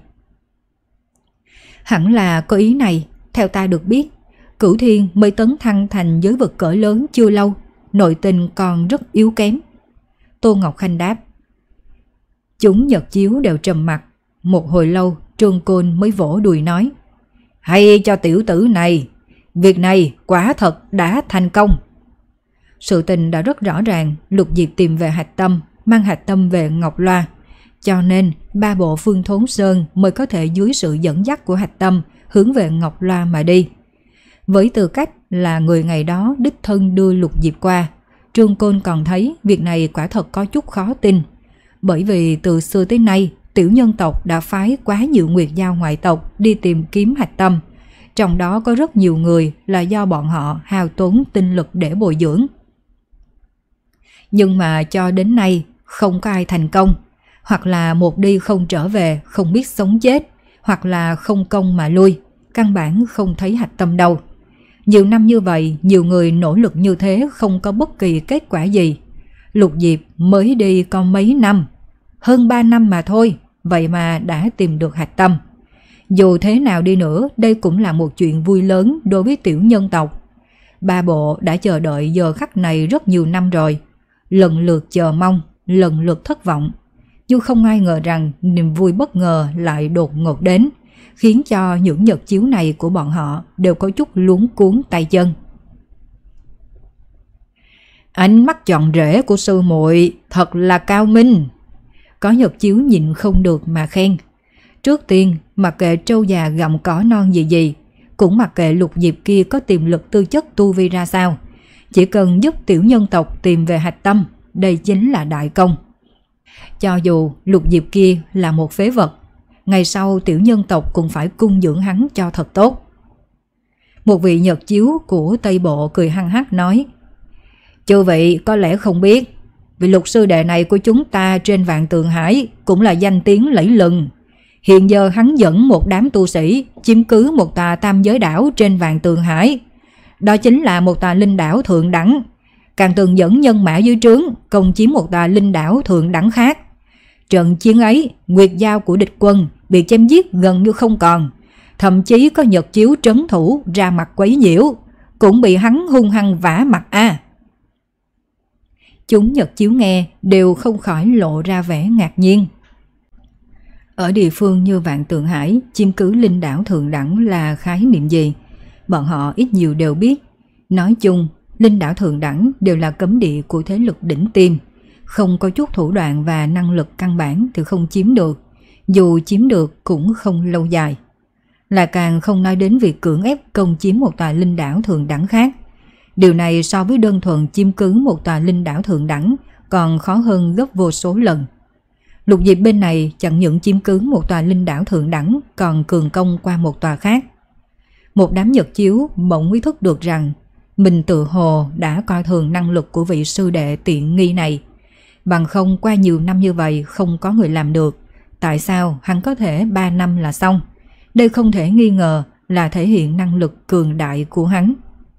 Hẳn là có ý này. Theo ta được biết, Cửu Thiên mới tấn thăng thành giới vực cỡ lớn chưa lâu, nội tình còn rất yếu kém. Tô Ngọc Khanh đáp. Chúng Nhật Chiếu đều trầm mặc. Một hồi lâu Trương Côn mới vỗ đùi nói. Hay cho tiểu tử này, việc này quả thật đã thành công. Sự tình đã rất rõ ràng. Lục Diệp tìm về hạch tâm, mang hạch tâm về Ngọc Loa, cho nên ba bộ Phương Thốn Sơn mới có thể dưới sự dẫn dắt của hạch tâm hướng về Ngọc Loa mà đi. Với tư cách là người ngày đó đích thân đưa Lục Diệp qua, Trương Côn còn thấy việc này quả thật có chút khó tin. Bởi vì từ xưa tới nay, tiểu nhân tộc đã phái quá nhiều nguyệt giao ngoại tộc đi tìm kiếm hạch tâm. Trong đó có rất nhiều người là do bọn họ hao tốn tinh lực để bồi dưỡng. Nhưng mà cho đến nay không có ai thành công. hoặc là một đi không trở về, không biết sống chết, hoặc là không công mà lui, căn bản không thấy hạch tâm đâu. Nhiều năm như vậy, nhiều người nỗ lực như thế không có bất kỳ kết quả gì. Lục Diệp mới đi có mấy năm, hơn ba năm mà thôi, vậy mà đã tìm được hạch tâm. Dù thế nào đi nữa, đây cũng là một chuyện vui lớn đối với tiểu nhân tộc. Ba bộ đã chờ đợi giờ khắc này rất nhiều năm rồi, lần lượt chờ mong, lần lượt thất vọng. Nhưng không ai ngờ rằng niềm vui bất ngờ lại đột ngột đến, khiến cho những nhật chiếu này của bọn họ đều có chút luống cuống tay chân. Ánh mắt chọn rễ của sư muội thật là cao minh. Có nhật chiếu nhịn không được mà khen. Trước tiên, mặc kệ trâu già gặm cỏ non gì gì, cũng mặc kệ Lục Diệp kia có tiềm lực tư chất tu vi ra sao, chỉ cần giúp tiểu nhân tộc tìm về hạch tâm, đây chính là đại công. Cho dù Lục Diệp kia là một phế vật, ngày sau tiểu nhân tộc cũng phải cung dưỡng hắn cho thật tốt. Một vị nhật chiếu của Tây Bộ cười hăng hắc nói: Chư vị có lẽ không biết, vị Lục sư đệ này của chúng ta trên Vạn Tượng Hải cũng là danh tiếng lẫy lừng. Hiện giờ hắn dẫn một đám tu sĩ chiếm cứ một tòa tam giới đảo trên Vạn Tượng Hải. Đó chính là một tòa linh đảo thượng đẳng. Càng từng dẫn nhân mã dưới trướng công chiếm một tòa linh đảo thượng đẳng khác. Trận chiến ấy, nguyệt giao của địch quân bị chém giết gần như không còn. Thậm chí có nhật chiếu trấn thủ ra mặt quấy nhiễu, cũng bị hắn hung hăng vả mặt a. À. Chúng nhật chiếu nghe đều không khỏi lộ ra vẻ ngạc nhiên. Ở địa phương như Vạn Tượng Hải, chiếm cứ linh đảo thượng đẳng là khái niệm gì? Bọn họ ít nhiều đều biết. Nói chung, linh đảo thượng đẳng đều là cấm địa của thế lực đỉnh tiêm. Không có chút thủ đoạn và năng lực căn bản thì không chiếm được. Dù chiếm được cũng không lâu dài. Là càng không nói đến việc cưỡng ép công chiếm một tòa linh đảo thượng đẳng khác. Điều này so với đơn thuần chiếm cứ một tòa linh đảo thượng đẳng còn khó hơn gấp vô số lần. Lục Diệp bên này chẳng những chiếm cứ một tòa linh đảo thượng đẳng còn cường công qua một tòa khác. Một đám nhật chiếu bỗng ý thức được rằng mình tự hồ đã coi thường năng lực của vị sư đệ tiện nghi này. Bằng không qua nhiều năm như vậy không có người làm được, tại sao hắn có thể ba năm là xong? Đây không thể nghi ngờ là thể hiện năng lực cường đại của hắn.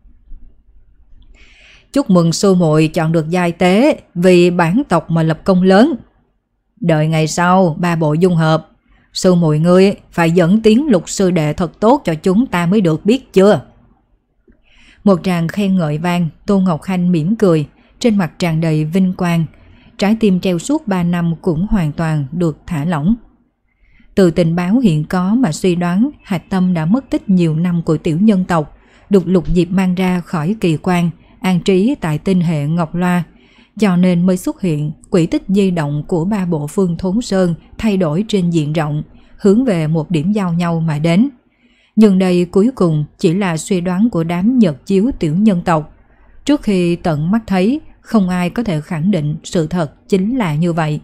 Chúc mừng sư muội chọn được giai tế vì bản tộc mà lập công lớn. Đợi ngày sau ba bộ dung hợp, sư muội ngươi phải dẫn tiếng Lục sư đệ thật tốt cho chúng ta mới được biết chưa? Một tràng khen ngợi vang, Tô Ngọc Khanh mỉm cười, trên mặt tràn đầy vinh quang, trái tim treo suốt ba năm cũng hoàn toàn được thả lỏng. Từ tình báo hiện có mà suy đoán hạch tâm đã mất tích nhiều năm của tiểu nhân tộc, được Lục Diệp mang ra khỏi kỳ quan, an trí tại tinh hệ Ngọc Loa, cho nên mới xuất hiện quỹ tích di động của ba bộ Phương Thốn Sơn thay đổi trên diện rộng, hướng về một điểm giao nhau mà đến. Nhưng đây cuối cùng chỉ là suy đoán của đám nhật chiếu tiểu nhân tộc. Trước khi tận mắt thấy, không ai có thể khẳng định sự thật chính là như vậy.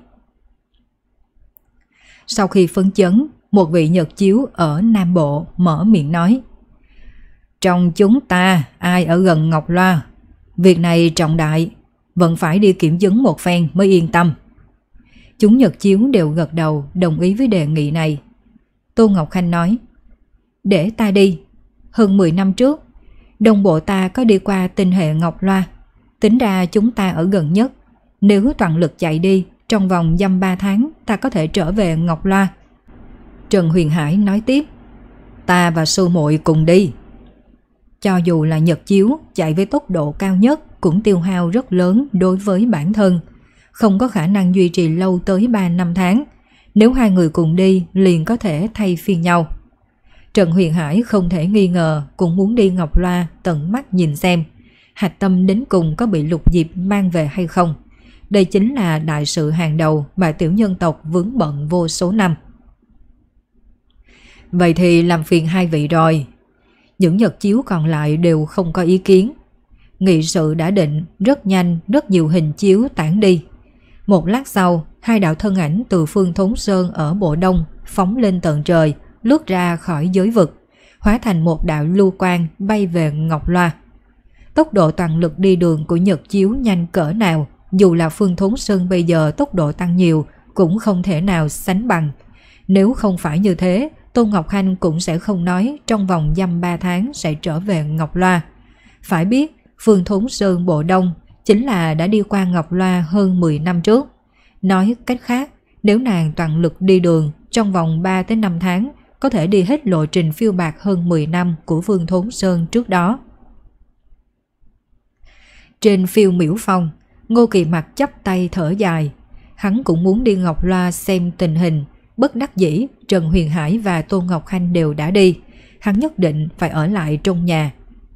Sau khi phấn chấn, một vị nhật chiếu ở Nam Bộ mở miệng nói: Trong chúng ta ai ở gần Ngọc Loa, việc này trọng đại, vẫn phải đi kiểm chứng một phen mới yên tâm. Chúng nhật chiếu đều gật đầu đồng ý với đề nghị này. Tô Ngọc Khanh nói: Để ta đi. Hơn mười năm trước, đồng bộ ta có đi qua tinh hệ Ngọc Loa. Tính ra chúng ta ở gần nhất. Nếu toàn lực chạy đi, trong vòng dăm ba tháng ta có thể trở về Ngọc Loa. Trần Huyền Hải nói tiếp: Ta và sư muội cùng đi. Cho dù là nhật chiếu chạy với tốc độ cao nhất cũng tiêu hao rất lớn đối với bản thân, không có khả năng duy trì lâu tới ba năm tháng. Nếu hai người cùng đi liền có thể thay phiên nhau. Trần Huyền Hải không thể nghi ngờ cũng muốn đi Ngọc Loa tận mắt nhìn xem hạch tâm đến cùng có bị Lục Diệp mang về hay không. Đây chính là đại sự hàng đầu mà tiểu nhân tộc vướng bận vô số năm. Vậy thì làm phiền hai vị rồi. Những nhật chiếu còn lại đều không có ý kiến. Nghị sự đã định, rất nhanh rất nhiều hình chiếu tản đi. Một lát sau, hai đạo thân ảnh từ Phương Thốn Sơn ở Bộ Đông phóng lên tận trời, lướt ra khỏi giới vực, hóa thành một đạo lưu quang bay về Ngọc Loa. Tốc độ toàn lực đi đường của nhật chiếu nhanh cỡ nào, dù là Phương Thốn Sơn bây giờ tốc độ tăng nhiều cũng không thể nào sánh bằng. Nếu không phải như thế, Tôn Ngọc Hanh cũng sẽ không nói trong vòng dăm ba tháng sẽ trở về Ngọc Loa. Phải biết, Phương Thốn Sơn Bộ Đông chính là đã đi qua Ngọc Loa hơn mười năm trước. Nói cách khác, nếu nàng toàn lực đi đường, trong vòng ba đến năm tháng có thể đi hết lộ trình phiêu bạc hơn mười năm của Phương Thốn Sơn trước đó. Trên phiêu miễu phong, Ngô Kỳ Mặc chắp tay thở dài. Hắn cũng muốn đi Ngọc Loa xem tình hình. Bất đắc dĩ, Trần Huyền Hải và Tôn Ngọc Hanh đều đã đi. Hắn nhất định phải ở lại trong nhà.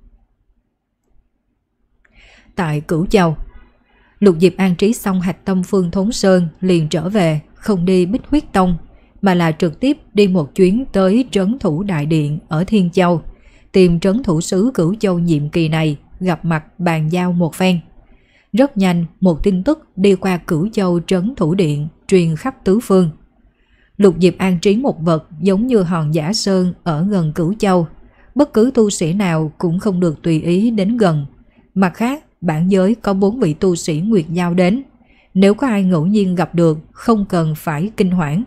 Tại Cửu Châu, Lục Diệp an trí xong hạch tâm Phương Thốn Sơn liền trở về, không đi Bích Huyết Tông, mà là trực tiếp đi một chuyến tới Trấn Thủ Đại Điện ở Thiên Châu, tìm Trấn Thủ sứ Cửu Châu nhiệm kỳ này, gặp mặt bàn giao một phen. Rất nhanh, một tin tức đi qua Cửu Châu Trấn Thủ Điện, truyền khắp tứ phương. Lục Diệp an trí một vật giống như hòn giả sơn ở gần Cửu Châu, bất cứ tu sĩ nào cũng không được tùy ý đến gần. Mặt khác, bản giới có bốn vị tu sĩ Nguyệt Giao đến, nếu có ai ngẫu nhiên gặp được, không cần phải kinh hoảng.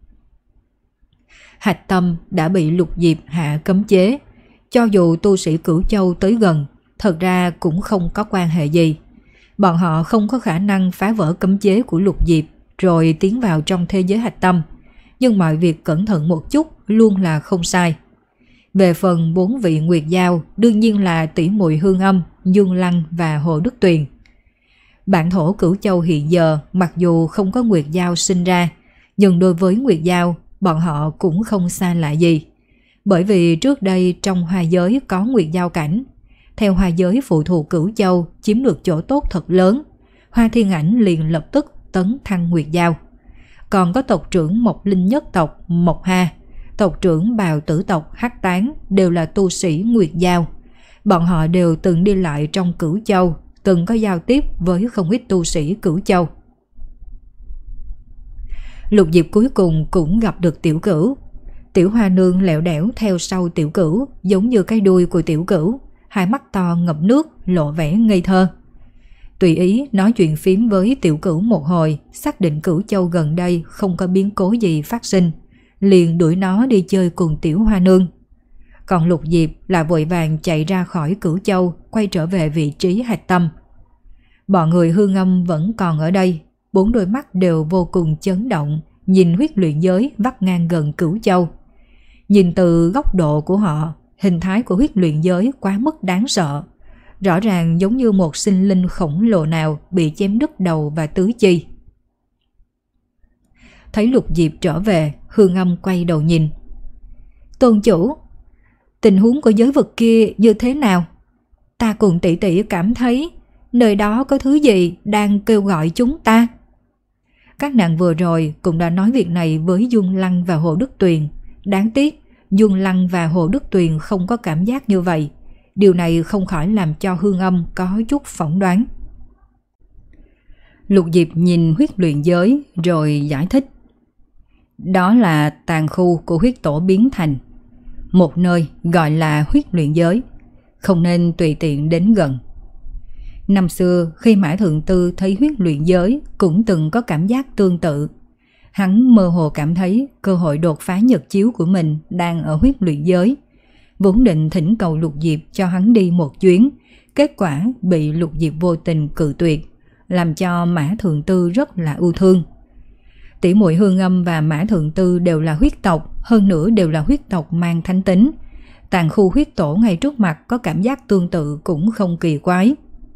Hạch tâm đã bị Lục Diệp hạ cấm chế, cho dù tu sĩ Cửu Châu tới gần, thật ra cũng không có quan hệ gì. Bọn họ không có khả năng phá vỡ cấm chế của Lục Diệp rồi tiến vào trong thế giới hạch tâm, nhưng mọi việc cẩn thận một chút luôn là không sai. Về phần bốn vị Nguyệt Giao, đương nhiên là tỷ muội Hương Âm, Dương Lăng và Hồ Đức Tuyền. Bản thổ Cửu Châu hiện giờ mặc dù không có Nguyệt Giao sinh ra, nhưng đối với Nguyệt Giao, bọn họ cũng không xa lạ gì. Bởi vì trước đây trong Hoa giới có Nguyệt Giao cảnh, theo Hoa giới phụ thuộc Cửu Châu chiếm được chỗ tốt thật lớn, Hoa Thiên Ảnh liền lập tức tấn thăng Nguyệt Giao. Còn có tộc trưởng Mộc Linh nhất tộc Mộc Ha, tộc trưởng Bào Tử tộc Hắc Tán đều là tu sĩ Nguyệt Giao. Bọn họ đều từng đi lại trong Cửu Châu, từng có giao tiếp với không ít tu sĩ Cửu Châu. Lục Diệp cuối cùng cũng gặp được Tiểu Cửu. Tiểu Hoa Nương lẹo đẻo theo sau Tiểu Cửu, giống như cái đuôi của Tiểu Cửu, hai mắt to ngập nước, lộ vẻ ngây thơ. Tùy ý nói chuyện phím với Tiểu Cửu một hồi, xác định Cửu Châu gần đây không có biến cố gì phát sinh, liền đuổi nó đi chơi cùng Tiểu Hoa Nương. Còn Lục Diệp là vội vàng chạy ra khỏi Cửu Châu, quay trở về vị trí hạch tâm. Bọn người Hương Âm vẫn còn ở đây, bốn đôi mắt đều vô cùng chấn động, nhìn huyết luyện giới vắt ngang gần Cửu Châu. Nhìn từ góc độ của họ, hình thái của huyết luyện giới quá mức đáng sợ, rõ ràng giống như một sinh linh khổng lồ nào bị chém đứt đầu và tứ chi. Thấy Lục Diệp trở về, Hương Âm quay đầu nhìn. Tôn chủ, tình huống của giới vực kia như thế nào? Ta cùng tỷ tỷ cảm thấy nơi đó có thứ gì đang kêu gọi chúng ta. Các nàng vừa rồi cũng đã nói việc này với Dương Lăng và Hồ Đức Tuyền. Đáng tiếc, Dương Lăng và Hồ Đức Tuyền không có cảm giác như vậy. Điều này không khỏi làm cho Hương Âm có chút phỏng đoán. Lục Diệp nhìn huyết luyện giới rồi giải thích. Đó là tàn khu của huyết tổ biến thành. Một nơi gọi là huyết luyện giới, không nên tùy tiện đến gần. Năm xưa khi Mã Thượng Tư thấy huyết luyện giới cũng từng có cảm giác tương tự. Hắn mơ hồ cảm thấy cơ hội đột phá nhật chiếu của mình đang ở huyết luyện giới. Vốn định thỉnh cầu Lục Diệp cho hắn đi một chuyến, kết quả bị Lục Diệp vô tình cự tuyệt, làm cho Mã Thượng Tư rất là ưu thương. Tỷ muội Hương Âm và Mã Thượng Tư đều là huyết tộc, hơn nữa đều là huyết tộc mang thánh tính. Tàn khu huyết tổ ngay trước mặt có cảm giác tương tự cũng không kỳ quái.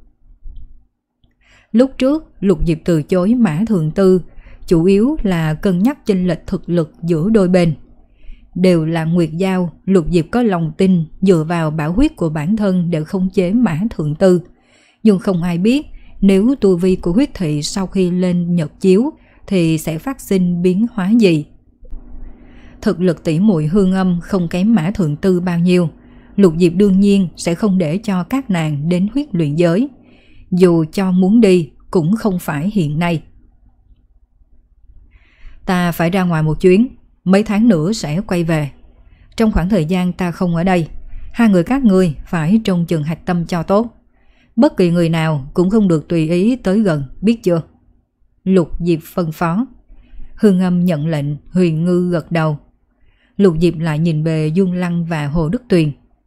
Lúc trước Lục Diệp từ chối Mã Thượng Tư chủ yếu là cân nhắc chênh lệch thực lực giữa đôi bên. Đều là Nguyệt Giao, Lục Diệp có lòng tin dựa vào bảo huyết của bản thân để khống chế Mã Thượng Tư. Nhưng không ai biết nếu tu vi của huyết thị sau khi lên nhật chiếu thì sẽ phát sinh biến hóa gì. Thực lực tỷ muội Hương Âm không kém Mã Thượng Tư bao nhiêu, Lục Diệp đương nhiên sẽ không để cho các nàng đến huyết luyện giới. Dù cho muốn đi cũng không phải hiện nay. Ta phải ra ngoài một chuyến, mấy tháng nữa sẽ quay về. Trong khoảng thời gian ta không ở đây, hai người các ngươi phải trông chừng hạch tâm cho tốt. Bất kỳ người nào cũng không được tùy ý tới gần, biết chưa? Lục Diệp phân phó. Hương Âm nhận lệnh, Huyền Ngư gật đầu. Lục Diệp lại nhìn về Dương Lăng và Hồ Đức Tuyền.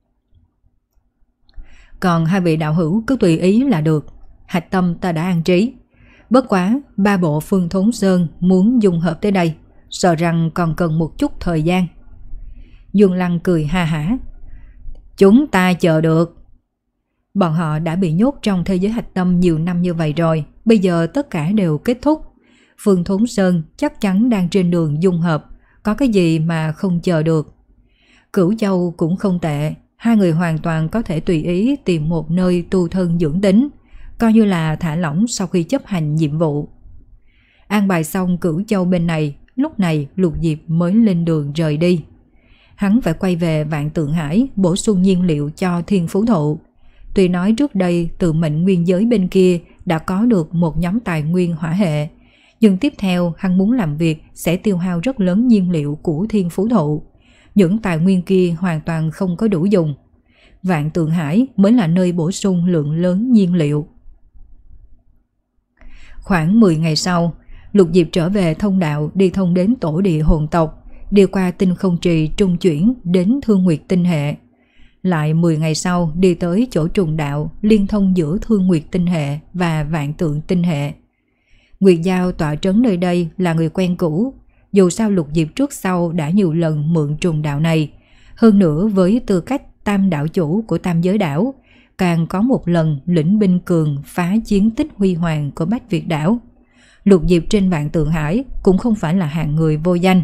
Còn hai vị đạo hữu cứ tùy ý là được, hạch tâm ta đã an trí. Bất quá ba bộ Phương Thốn Sơn muốn dung hợp tới đây, sợ rằng còn cần một chút thời gian. Dương Lăng cười ha hả. Chúng ta chờ được. Bọn họ đã bị nhốt trong thế giới hạch tâm nhiều năm như vậy rồi, bây giờ tất cả đều kết thúc. Phương Thốn Sơn chắc chắn đang trên đường dung hợp, có cái gì mà không chờ được. Cửu Châu cũng không tệ, hai người hoàn toàn có thể tùy ý tìm một nơi tu thân dưỡng tính, coi như là thả lỏng sau khi chấp hành nhiệm vụ. An bài xong Cửu Châu bên này, lúc này Lục Diệp mới lên đường rời đi. Hắn phải quay về Vạn Tượng Hải bổ sung nhiên liệu cho Thiên Phú Thụ. Tuy nói trước đây từ mệnh nguyên giới bên kia đã có được một nhóm tài nguyên hỏa hệ, nhưng tiếp theo hắn muốn làm việc sẽ tiêu hao rất lớn nhiên liệu của Thiên Phú Thụ. Những tài nguyên kia hoàn toàn không có đủ dùng. Vạn Tượng Hải mới là nơi bổ sung lượng lớn nhiên liệu. Khoảng mười ngày sau, Lục Diệp trở về thông đạo đi thông đến tổ địa hồn tộc, đi qua tinh không trì trung chuyển đến Thương Nguyệt tinh hệ. Lại mười ngày sau đi tới chỗ trùng đạo liên thông giữa Thương Nguyệt tinh hệ và Vạn Tượng tinh hệ. Nguyệt Giao tọa trấn nơi đây là người quen cũ, dù sao Lục Diệp trước sau đã nhiều lần mượn trùng đạo này. Hơn nữa với tư cách tam đạo chủ của tam giới đảo, càng có một lần lĩnh binh cường phá chiến tích huy hoàng của Bách Việt đảo. Lục Diệp trên Vạn Tượng Hải cũng không phải là hạng người vô danh.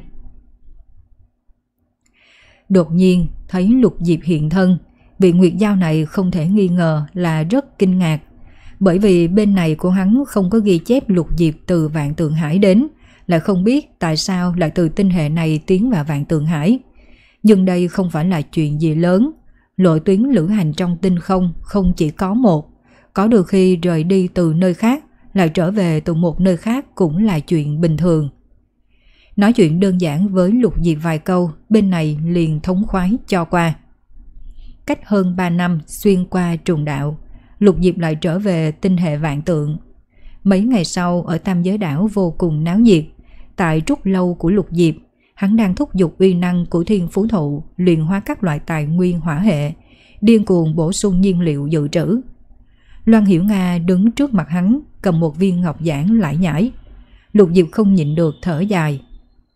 Đột nhiên thấy Lục Diệp hiện thân, vị Nguyệt Giao này không thể nghi ngờ là rất kinh ngạc, bởi vì bên này của hắn không có ghi chép Lục Diệp từ Vạn Tượng Hải đến, lại không biết tại sao lại từ tinh hệ này tiến vào Vạn Tượng Hải. Nhưng đây không phải là chuyện gì lớn, lộ tuyến lữ hành trong tinh không không chỉ có một, có đôi khi rời đi từ nơi khác lại trở về từ một nơi khác cũng là chuyện bình thường. Nói chuyện đơn giản với Lục Diệp vài câu, bên này liền thống khoái cho qua. Cách hơn ba năm xuyên qua trùng đạo, Lục Diệp lại trở về tinh hệ Vạn Tượng. Mấy ngày sau ở tam giới đảo vô cùng náo nhiệt. Tại trúc lâu của Lục Diệp, hắn đang thúc giục uy năng của Thiên Phú Thụ luyện hóa các loại tài nguyên hỏa hệ, điên cuồng bổ sung nhiên liệu dự trữ. Loan Hiểu Nga đứng trước mặt hắn cầm một viên ngọc giản lải nhải. Lục Diệp không nhịn được thở dài.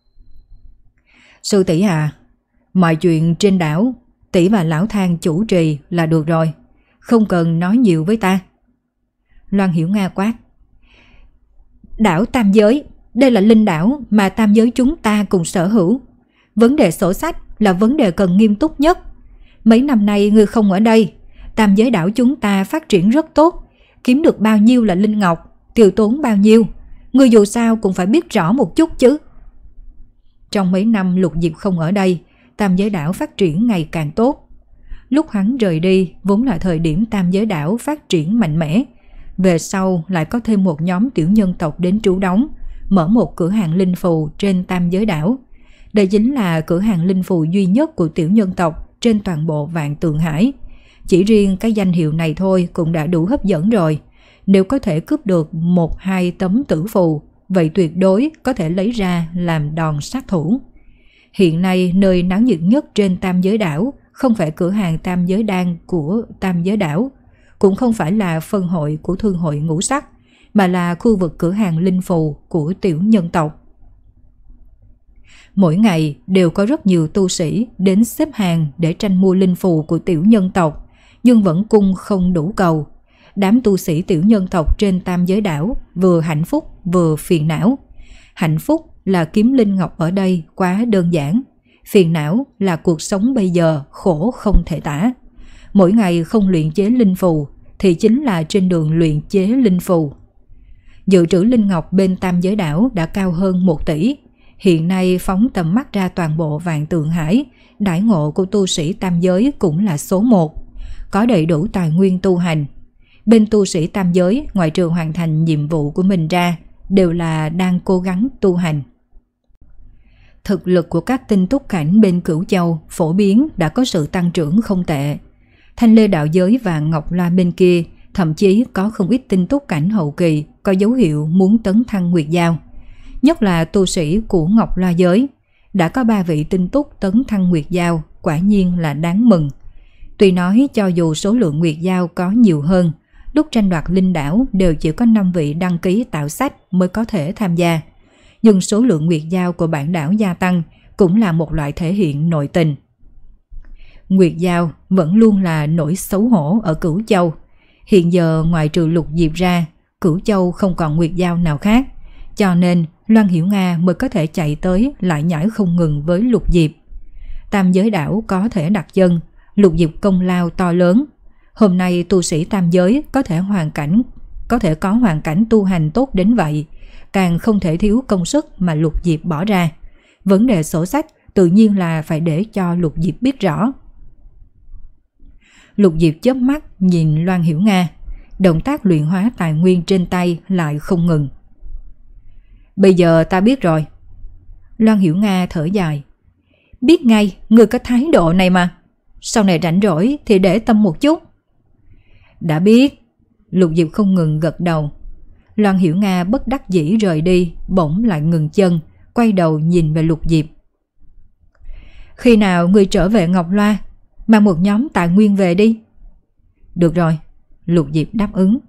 Sư tỷ à, mọi chuyện trên đảo tỷ và lão Thang chủ trì là được rồi, không cần nói nhiều với ta. Loan Hiểu Nga quát. Đảo tam giới, đây là linh đảo mà tam giới chúng ta cùng sở hữu. Vấn đề sổ sách là vấn đề cần nghiêm túc nhất. Mấy năm nay ngươi không ở đây, tam giới đảo chúng ta phát triển rất tốt, kiếm được bao nhiêu là linh ngọc, tiêu tốn bao nhiêu, ngươi dù sao cũng phải biết rõ một chút chứ. Trong mấy năm Lục Diệp không ở đây, tam giới đảo phát triển ngày càng tốt. Lúc hắn rời đi vốn là thời điểm tam giới đảo phát triển mạnh mẽ. Về sau lại có thêm một nhóm tiểu nhân tộc đến trú đóng, mở một cửa hàng linh phù trên tam giới đảo. Đây chính là cửa hàng linh phù duy nhất của tiểu nhân tộc trên toàn bộ Vạn Tượng Hải. Chỉ riêng cái danh hiệu này thôi cũng đã đủ hấp dẫn rồi. Nếu có thể cướp được một hai tấm tử phù, vậy tuyệt đối có thể lấy ra làm đòn sát thủ. Hiện nay nơi náo nhiệt nhất trên tam giới đảo không phải cửa hàng tam giới đan của tam giới đảo, cũng không phải là phân hội của thương hội ngũ sắc, mà là khu vực cửa hàng linh phù của tiểu nhân tộc. Mỗi ngày đều có rất nhiều tu sĩ đến xếp hàng để tranh mua linh phù của tiểu nhân tộc, nhưng vẫn cung không đủ cầu. Đám tu sĩ tiểu nhân tộc trên tam giới đảo vừa hạnh phúc vừa phiền não. Hạnh phúc là kiếm linh ngọc ở đây quá đơn giản, phiền não là cuộc sống bây giờ khổ không thể tả. Mỗi ngày không luyện chế linh phù thì chính là trên đường luyện chế linh phù. Dự trữ linh ngọc bên tam giới đảo đã cao hơn một tỷ. Hiện nay phóng tầm mắt ra toàn bộ Vạn Tượng Hải, đãi ngộ của tu sĩ tam giới cũng là số một, có đầy đủ tài nguyên tu hành. Bên tu sĩ tam giới, ngoại trừ hoàn thành nhiệm vụ của mình ra, đều là đang cố gắng tu hành. Thực lực của các tinh túc cảnh bên Cửu Châu phổ biến đã có sự tăng trưởng không tệ. Thanh Lê đạo giới và Ngọc La bên kia thậm chí có không ít tinh túc cảnh hậu kỳ có dấu hiệu muốn tấn thăng Nguyệt Giao. nhất là tu sĩ của Ngọc La Giới. Đã có ba vị tinh túc tấn thăng Nguyệt Giao, quả nhiên là đáng mừng. Tuy nói cho dù số lượng Nguyệt Giao có nhiều hơn, lúc tranh đoạt linh đảo đều chỉ có năm vị đăng ký tạo sách mới có thể tham gia. Nhưng số lượng Nguyệt Giao của bản đảo gia tăng cũng là một loại thể hiện nội tình. Nguyệt Giao vẫn luôn là nỗi xấu hổ ở Cửu Châu. Hiện giờ ngoài trừ Lục Diệp ra, Cửu Châu không còn Nguyệt Giao nào khác, cho nên Loan Hiểu Nga mới có thể chạy tới lại nhảy không ngừng với Lục Diệp. Tam giới đảo có thể đặt chân, Lục Diệp công lao to lớn. Hôm nay tu sĩ tam giới có thể hoàn cảnh có thể có hoàn cảnh tu hành tốt đến vậy, càng không thể thiếu công sức mà Lục Diệp bỏ ra. Vấn đề sổ sách tự nhiên là phải để cho Lục Diệp biết rõ. Lục Diệp chớp mắt nhìn Loan Hiểu Nga, động tác luyện hóa tài nguyên trên tay lại không ngừng. Bây giờ ta biết rồi. Loan Hiểu Nga thở dài. Biết ngay, người có thái độ này mà. Sau này rảnh rỗi thì để tâm một chút. Đã biết. Lục Diệp không ngừng gật đầu. Loan Hiểu Nga bất đắc dĩ rời đi, bỗng lại ngừng chân, quay đầu nhìn về Lục Diệp. Khi nào người trở về Ngọc Loa, mang một nhóm tài nguyên về đi. Được rồi, Lục Diệp đáp ứng.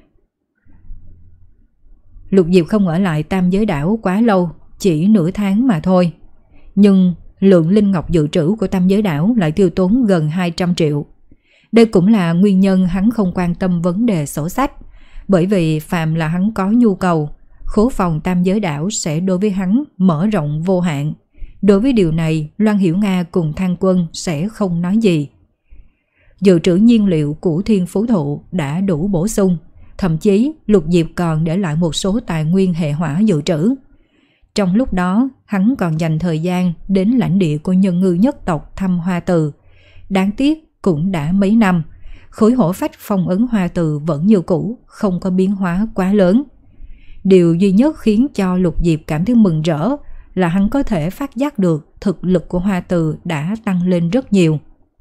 Lục Diệp không ở lại Tam Giới Đảo quá lâu, chỉ nửa tháng mà thôi. Nhưng lượng linh ngọc dự trữ của Tam Giới Đảo lại tiêu tốn gần hai trăm triệu. Đây cũng là nguyên nhân hắn không quan tâm vấn đề sổ sách, bởi vì phàm là hắn có nhu cầu, khố phòng Tam Giới Đảo sẽ đối với hắn mở rộng vô hạn. Đối với điều này, Loan Hiểu Nga cùng Thang Quân sẽ không nói gì. Dự trữ nhiên liệu của Thiên Phú Thụ đã đủ bổ sung, thậm chí Lục Diệp còn để lại một số tài nguyên hệ hỏa dự trữ. Trong lúc đó, hắn còn dành thời gian đến lãnh địa của nhân ngư nhất tộc thăm Hoa Từ. Đáng tiếc cũng đã mấy năm, khối hổ phách phong ấn Hoa Từ vẫn như cũ, không có biến hóa quá lớn. Điều duy nhất khiến cho Lục Diệp cảm thấy mừng rỡ là hắn có thể phát giác được thực lực của Hoa Từ đã tăng lên rất nhiều.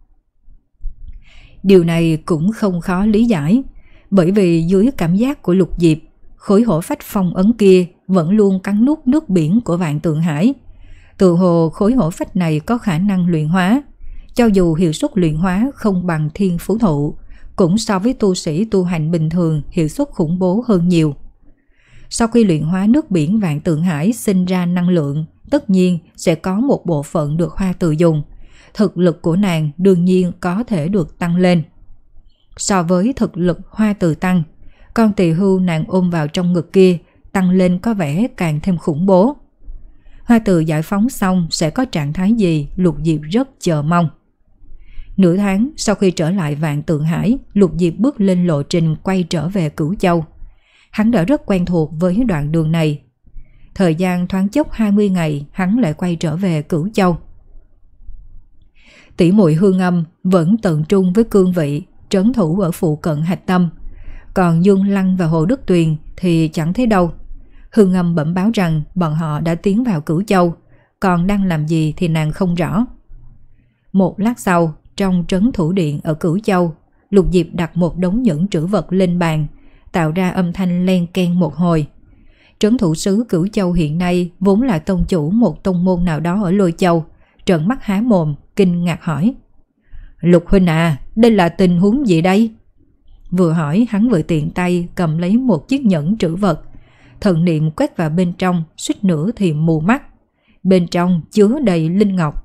Điều này cũng không khó lý giải, bởi vì dưới cảm giác của Lục Diệp, khối hổ phách phong ấn kia vẫn luôn cắn nuốt nước biển của Vạn Tượng Hải. Tự hồ khối hổ phách này có khả năng luyện hóa, cho dù hiệu suất luyện hóa không bằng Thiên Phú Thụ, cũng so với tu sĩ tu hành bình thường hiệu suất khủng bố hơn nhiều. Sau khi luyện hóa nước biển Vạn Tượng Hải sinh ra năng lượng, tất nhiên sẽ có một bộ phận được Hoa Từ dùng. Thực lực của nàng đương nhiên có thể được tăng lên. So với thực lực Hoa Từ tăng, con tỳ hưu nàng ôm vào trong ngực kia tăng lên có vẻ càng thêm khủng bố. Hoa Từ giải phóng xong sẽ có trạng thái gì, Lục Diệp rất chờ mong. Nửa tháng sau khi trở lại Vạn Tượng Hải, Lục Diệp bước lên lộ trình quay trở về Cửu Châu. Hắn đã rất quen thuộc với đoạn đường này. Thời gian thoáng chốc hai mươi ngày, hắn lại quay trở về Cửu Châu. Tỷ muội Hương Âm vẫn tận trung với cương vị trấn thủ ở phụ cận hạch tâm, còn Dương Lăng và Hồ Đức Tuyền thì chẳng thấy đâu. Hương Âm bẩm báo rằng bọn họ đã tiến vào Cửu Châu, còn đang làm gì thì nàng không rõ. Một lát sau, trong trấn thủ điện ở Cửu Châu, Lục Diệp đặt một đống những trữ vật lên bàn, tạo ra âm thanh len keng một hồi. Trấn thủ sứ Cửu Châu hiện nay vốn là tông chủ một tông môn nào đó ở Lôi Châu, trợn mắt há mồm, kinh ngạc hỏi: Lục huynh à, đây là tình huống gì đây? Vừa hỏi hắn vừa tiện tay cầm lấy một chiếc nhẫn trữ vật, thần niệm quét vào bên trong, suýt nữa thì mù mắt. Bên trong chứa đầy linh ngọc.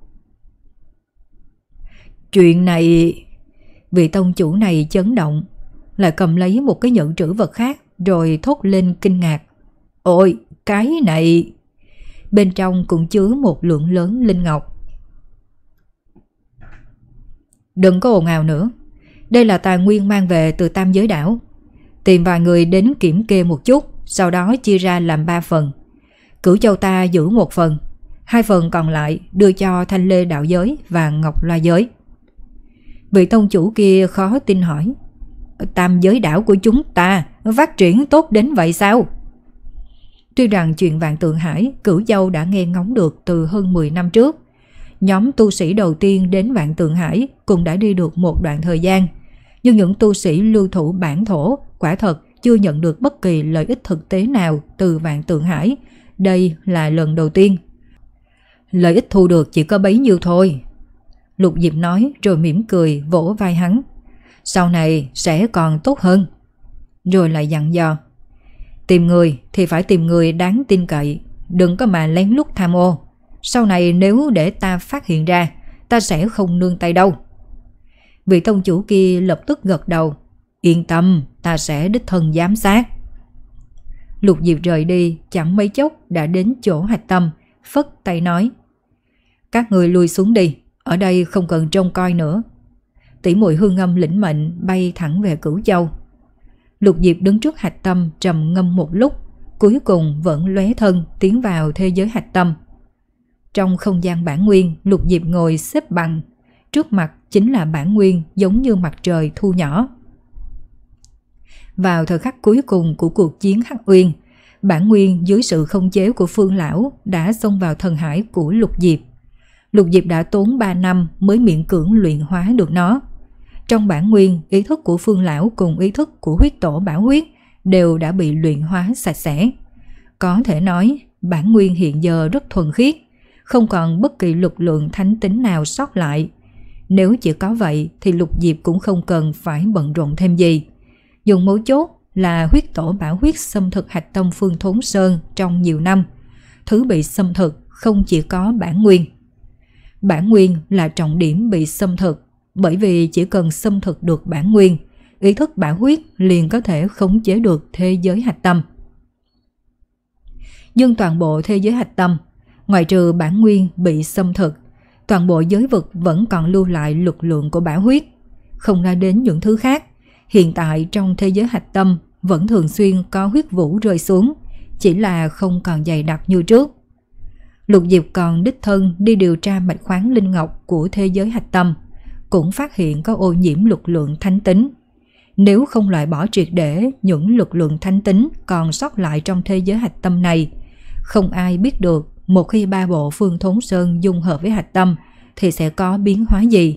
Chuyện này... Vị tông chủ này chấn động, lại cầm lấy một cái nhẫn trữ vật khác rồi thốt lên kinh ngạc: Ôi, cái này... Bên trong cũng chứa một lượng lớn linh ngọc. Đừng có ồn ào nữa, đây là tài nguyên mang về từ Tam Giới Đảo. Tìm vài người đến kiểm kê một chút, sau đó chia ra làm ba phần. Cửu Châu ta giữ một phần, hai phần còn lại đưa cho Thanh Lê Đạo Giới và Ngọc Loa Giới. Vị tông chủ kia khó tin hỏi: Tam Giới Đảo của chúng ta phát triển tốt đến vậy sao? Tuy rằng chuyện Vạn Tượng Hải, Cửu Châu đã nghe ngóng được từ hơn mười năm trước. Nhóm tu sĩ đầu tiên đến Vạn Tượng Hải cũng đã đi được một đoạn thời gian, nhưng những tu sĩ lưu thủ bản thổ quả thật chưa nhận được bất kỳ lợi ích thực tế nào từ Vạn Tượng Hải, đây là lần đầu tiên. Lợi ích thu được chỉ có bấy nhiêu thôi. Lục Diệp nói rồi mỉm cười vỗ vai hắn. Sau này sẽ còn tốt hơn. Rồi lại dặn dò. Tìm người thì phải tìm người đáng tin cậy, đừng có mà lén lút tham ô. Sau này nếu để ta phát hiện ra, ta sẽ không nương tay đâu. Vị tông chủ kia lập tức gật đầu. Yên tâm, ta sẽ đích thân giám sát. Lục Diệp rời đi chẳng mấy chốc đã đến chỗ Hạch Tâm, phất tay nói. Các người lui xuống đi, ở đây không cần trông coi nữa. Tỷ muội Hương Ngâm lĩnh mệnh bay thẳng về Cửu Châu. Lục Diệp đứng trước Hạch Tâm trầm ngâm một lúc, cuối cùng vẫn lóe thân tiến vào thế giới Hạch Tâm. Trong không gian bản nguyên, Lục Diệp ngồi xếp bằng, trước mặt chính là bản nguyên giống như mặt trời thu nhỏ. Vào thời khắc cuối cùng của cuộc chiến Hắc Uyên, bản nguyên dưới sự không chế của Phương Lão đã xông vào thần hải của Lục Diệp. Lục Diệp đã tốn ba năm mới miễn cưỡng luyện hóa được nó. Trong bản nguyên, ý thức của Phương Lão cùng ý thức của huyết tổ Bảo Huyết đều đã bị luyện hóa sạch sẽ. Có thể nói, bản nguyên hiện giờ rất thuần khiết, không còn bất kỳ lực lượng thánh tính nào sót lại. Nếu chỉ có vậy thì Lục Diệp cũng không cần phải bận rộn thêm gì. Dùng mấu chốt là huyết tổ Bảo Huyết xâm thực Hạch Tâm Phương Thốn Sơn trong nhiều năm. Thứ bị xâm thực không chỉ có bản nguyên. Bản nguyên là trọng điểm bị xâm thực, bởi vì chỉ cần xâm thực được bản nguyên, ý thức Bảo Huyết liền có thể khống chế được thế giới Hạch Tâm. Nhưng toàn bộ thế giới Hạch Tâm, ngoại trừ bản nguyên bị xâm thực, toàn bộ giới vực vẫn còn lưu lại lực lượng của Bảo Huyết. Không nói đến những thứ khác, hiện tại trong thế giới Hạch Tâm vẫn thường xuyên có huyết vũ rơi xuống, chỉ là không còn dày đặc như trước. Lục Diệp còn đích thân đi điều tra mạch khoáng linh ngọc của thế giới Hạch Tâm, cũng phát hiện có ô nhiễm lực lượng thánh tính. Nếu không loại bỏ triệt để những lực lượng thánh tính còn sót lại trong thế giới Hạch Tâm này, không ai biết được một khi ba bộ Phương Thốn Sơn dung hợp với Hạch Tâm thì sẽ có biến hóa gì.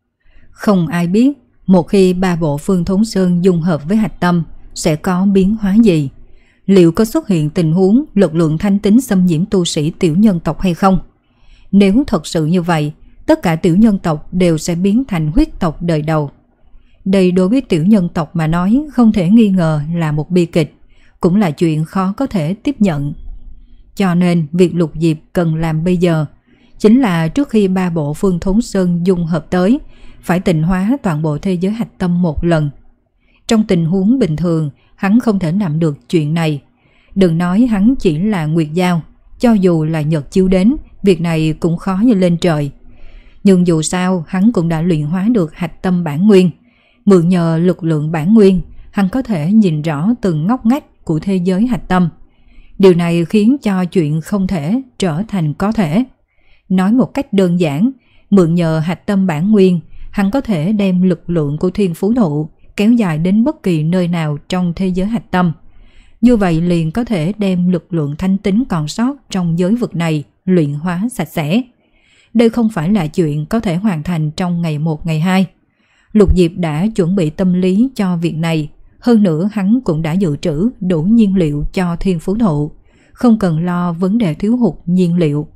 Không ai biết một khi ba bộ Phương Thốn Sơn dung hợp với Hạch Tâm sẽ có biến hóa gì. Liệu có xuất hiện tình huống lực lượng thanh tính xâm nhiễm tu sĩ tiểu nhân tộc hay không? Nếu thật sự như vậy, tất cả tiểu nhân tộc đều sẽ biến thành huyết tộc đời đầu. Đây đối với tiểu nhân tộc mà nói không thể nghi ngờ là một bi kịch, cũng là chuyện khó có thể tiếp nhận. Cho nên việc Lục Diệp cần làm bây giờ chính là trước khi ba bộ Phương Thốn Sơn dung hợp tới, phải tịnh hóa toàn bộ thế giới Hạch Tâm một lần. Trong tình huống bình thường, hắn không thể làm được chuyện này. Đừng nói hắn chỉ là Nguyệt Giao, cho dù là Nhật Chiêu đến, việc này cũng khó như lên trời. Nhưng dù sao, hắn cũng đã luyện hóa được Hạch Tâm bản nguyên. Mượn nhờ lực lượng bản nguyên, hắn có thể nhìn rõ từng ngóc ngách của thế giới Hạch Tâm. Điều này khiến cho chuyện không thể trở thành có thể. Nói một cách đơn giản, mượn nhờ Hạch Tâm bản nguyên, hắn có thể đem lực lượng của Thiên Phú Thụ kéo dài đến bất kỳ nơi nào trong thế giới Hạch Tâm. Như vậy liền có thể đem lực lượng thanh tính còn sót trong giới vực này luyện hóa sạch sẽ. Đây không phải là chuyện có thể hoàn thành trong ngày một ngày hai. Lục Diệp đã chuẩn bị tâm lý cho việc này. Hơn nữa hắn cũng đã dự trữ đủ nhiên liệu cho Thiên Phú Thụ, không cần lo vấn đề thiếu hụt nhiên liệu.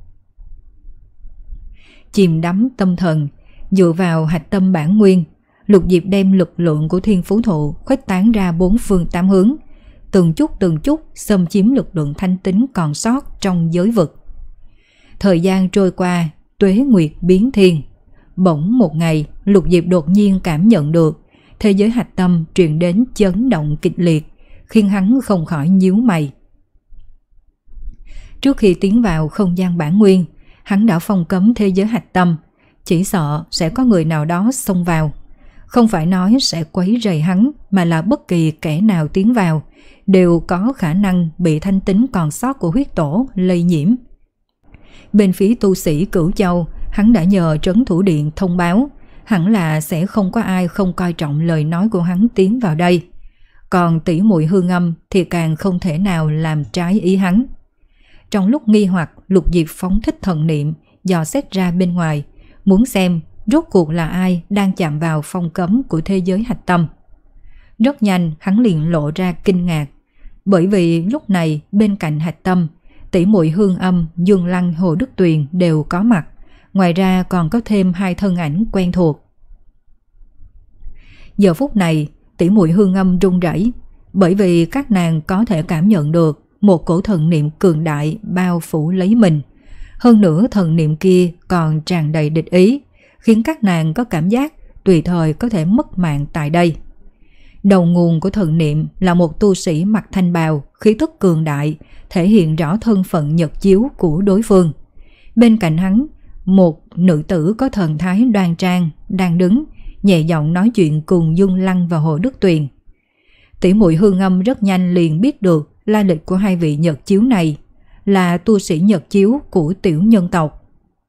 Chìm đắm tâm thần, dựa vào Hạch Tâm bản nguyên, Lục Diệp đem lực lượng của Thiên Phú Thụ khuếch tán ra bốn phương tám hướng, từng chút từng chút xâm chiếm lực lượng thanh tính còn sót trong giới vực. Thời gian trôi qua, tuế nguyệt biến thiên. Bỗng một ngày, Lục Diệp đột nhiên cảm nhận được thế giới Hạch Tâm truyền đến chấn động kịch liệt, khiến hắn không khỏi nhíu mày. Trước khi tiến vào không gian bản nguyên, hắn đã phong cấm thế giới Hạch Tâm, chỉ sợ sẽ có người nào đó xông vào. Không phải nói sẽ quấy rầy hắn, mà là bất kỳ kẻ nào tiến vào đều có khả năng bị thanh tính còn sót của huyết tổ lây nhiễm. Bên phía tu sĩ Cửu Châu, hắn đã nhờ Trấn Thủ Điện thông báo, hẳn là sẽ không có ai không coi trọng lời nói của hắn tiến vào đây. Còn tỷ muội Hương Ngâm thì càng không thể nào làm trái ý hắn. Trong lúc nghi hoặc, Lục Diệp phóng thích thần niệm, dò xét ra bên ngoài, muốn xem rốt cuộc là ai đang chạm vào phong cấm của thế giới Hạch Tâm. Rất nhanh hắn liền lộ ra kinh ngạc, bởi vì lúc này bên cạnh Hạch Tâm, tỷ muội Hương Âm, Dương Lăng, Hồ Đức Tuyền đều có mặt. Ngoài ra còn có thêm hai thân ảnh quen thuộc. Giờ phút này, tỷ muội Hương Âm run rẩy, bởi vì các nàng có thể cảm nhận được một cổ thần niệm cường đại bao phủ lấy mình. Hơn nữa thần niệm kia còn tràn đầy địch ý, khiến các nàng có cảm giác tùy thời có thể mất mạng tại đây. Đầu nguồn của thần niệm là một tu sĩ mặc thanh bào, khí tức cường đại, thể hiện rõ thân phận nhật chiếu của đối phương. Bên cạnh hắn, một nữ tử có thần thái đoan trang đang đứng, nhẹ giọng nói chuyện cùng Dương Lăng và Hồ Đức Tuyền. Tỷ muội Hương Âm rất nhanh liền biết được lai lịch của hai vị nhật chiếu này, là tu sĩ nhật chiếu của tiểu nhân tộc.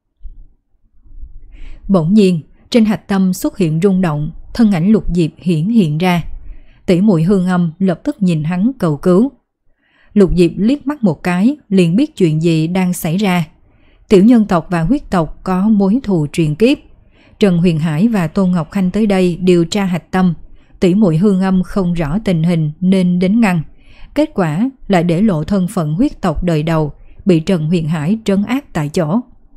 Bỗng nhiên, trên hạch tâm xuất hiện rung động, thân ảnh Lục Diệp hiển hiện ra. Tỷ muội Hương Âm lập tức nhìn hắn cầu cứu. Lục Diệp liếc mắt một cái, liền biết chuyện gì đang xảy ra. Tiểu nhân tộc và huyết tộc có mối thù truyền kiếp. Trần Huyền Hải và Tôn Ngọc Khanh tới đây điều tra hạch tâm. Tỷ muội Hương Âm không rõ tình hình nên đến ngăn. Kết quả lại để lộ thân phận huyết tộc đời đầu, bị Trần Huyền Hải trấn áp tại chỗ.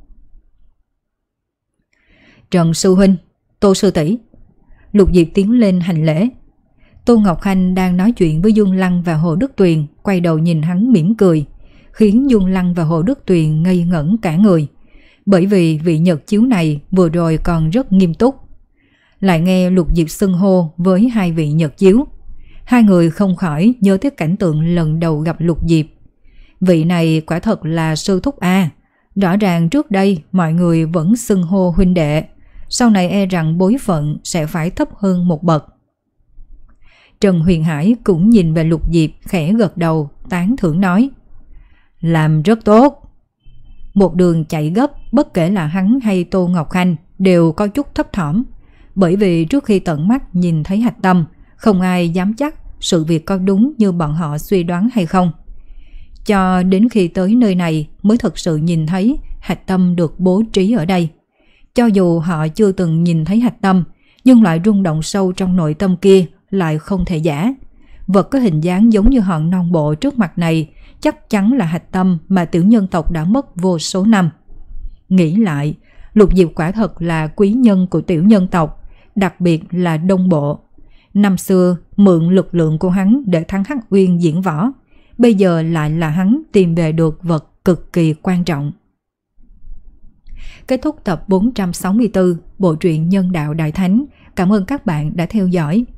Trần sư huynh, Tô sư tỷ. Lục Diệp tiến lên hành lễ. Tôn Ngọc Khanh đang nói chuyện với Dương Lăng và Hồ Đức Tuyền, quay đầu nhìn hắn mỉm cười, khiến Dương Lăng và Hồ Đức Tuyền ngây ngẩn cả người. Bởi vì vị nhật chiếu này vừa rồi còn rất nghiêm túc. Lại nghe Lục Diệp xưng hô với hai vị nhật chiếu, hai người không khỏi nhớ tới cảnh tượng lần đầu gặp Lục Diệp. Vị này quả thật là sư thúc a. Rõ ràng trước đây mọi người vẫn xưng hô huynh đệ, sau này e rằng bối phận sẽ phải thấp hơn một bậc. Trần Huyền Hải cũng nhìn về Lục Diệp, khẽ gật đầu, tán thưởng nói: làm rất tốt. Một đường chạy gấp, bất kể là hắn hay Tô Ngọc Khanh đều có chút thấp thỏm, bởi vì trước khi tận mắt nhìn thấy hạch tâm, không ai dám chắc sự việc có đúng như bọn họ suy đoán hay không. Cho đến khi tới nơi này mới thực sự nhìn thấy hạch tâm được bố trí ở đây. Cho dù họ chưa từng nhìn thấy hạch tâm, nhưng loại rung động sâu trong nội tâm kia lại không thể giả. Vật có hình dáng giống như hòn non bộ trước mặt này chắc chắn là hạch tâm mà tiểu nhân tộc đã mất vô số năm. Nghĩ lại, Lục Diệp quả thật là quý nhân của tiểu nhân tộc, đặc biệt là Đông Bộ. Năm xưa mượn lực lượng của hắn để thắng Hắc Uyên diễn võ, bây giờ lại là hắn tìm về được vật cực kỳ quan trọng. Kết thúc tập bốn trăm sáu mươi tư bộ truyện Nhân Đạo Đại Thánh. Cảm ơn các bạn đã theo dõi.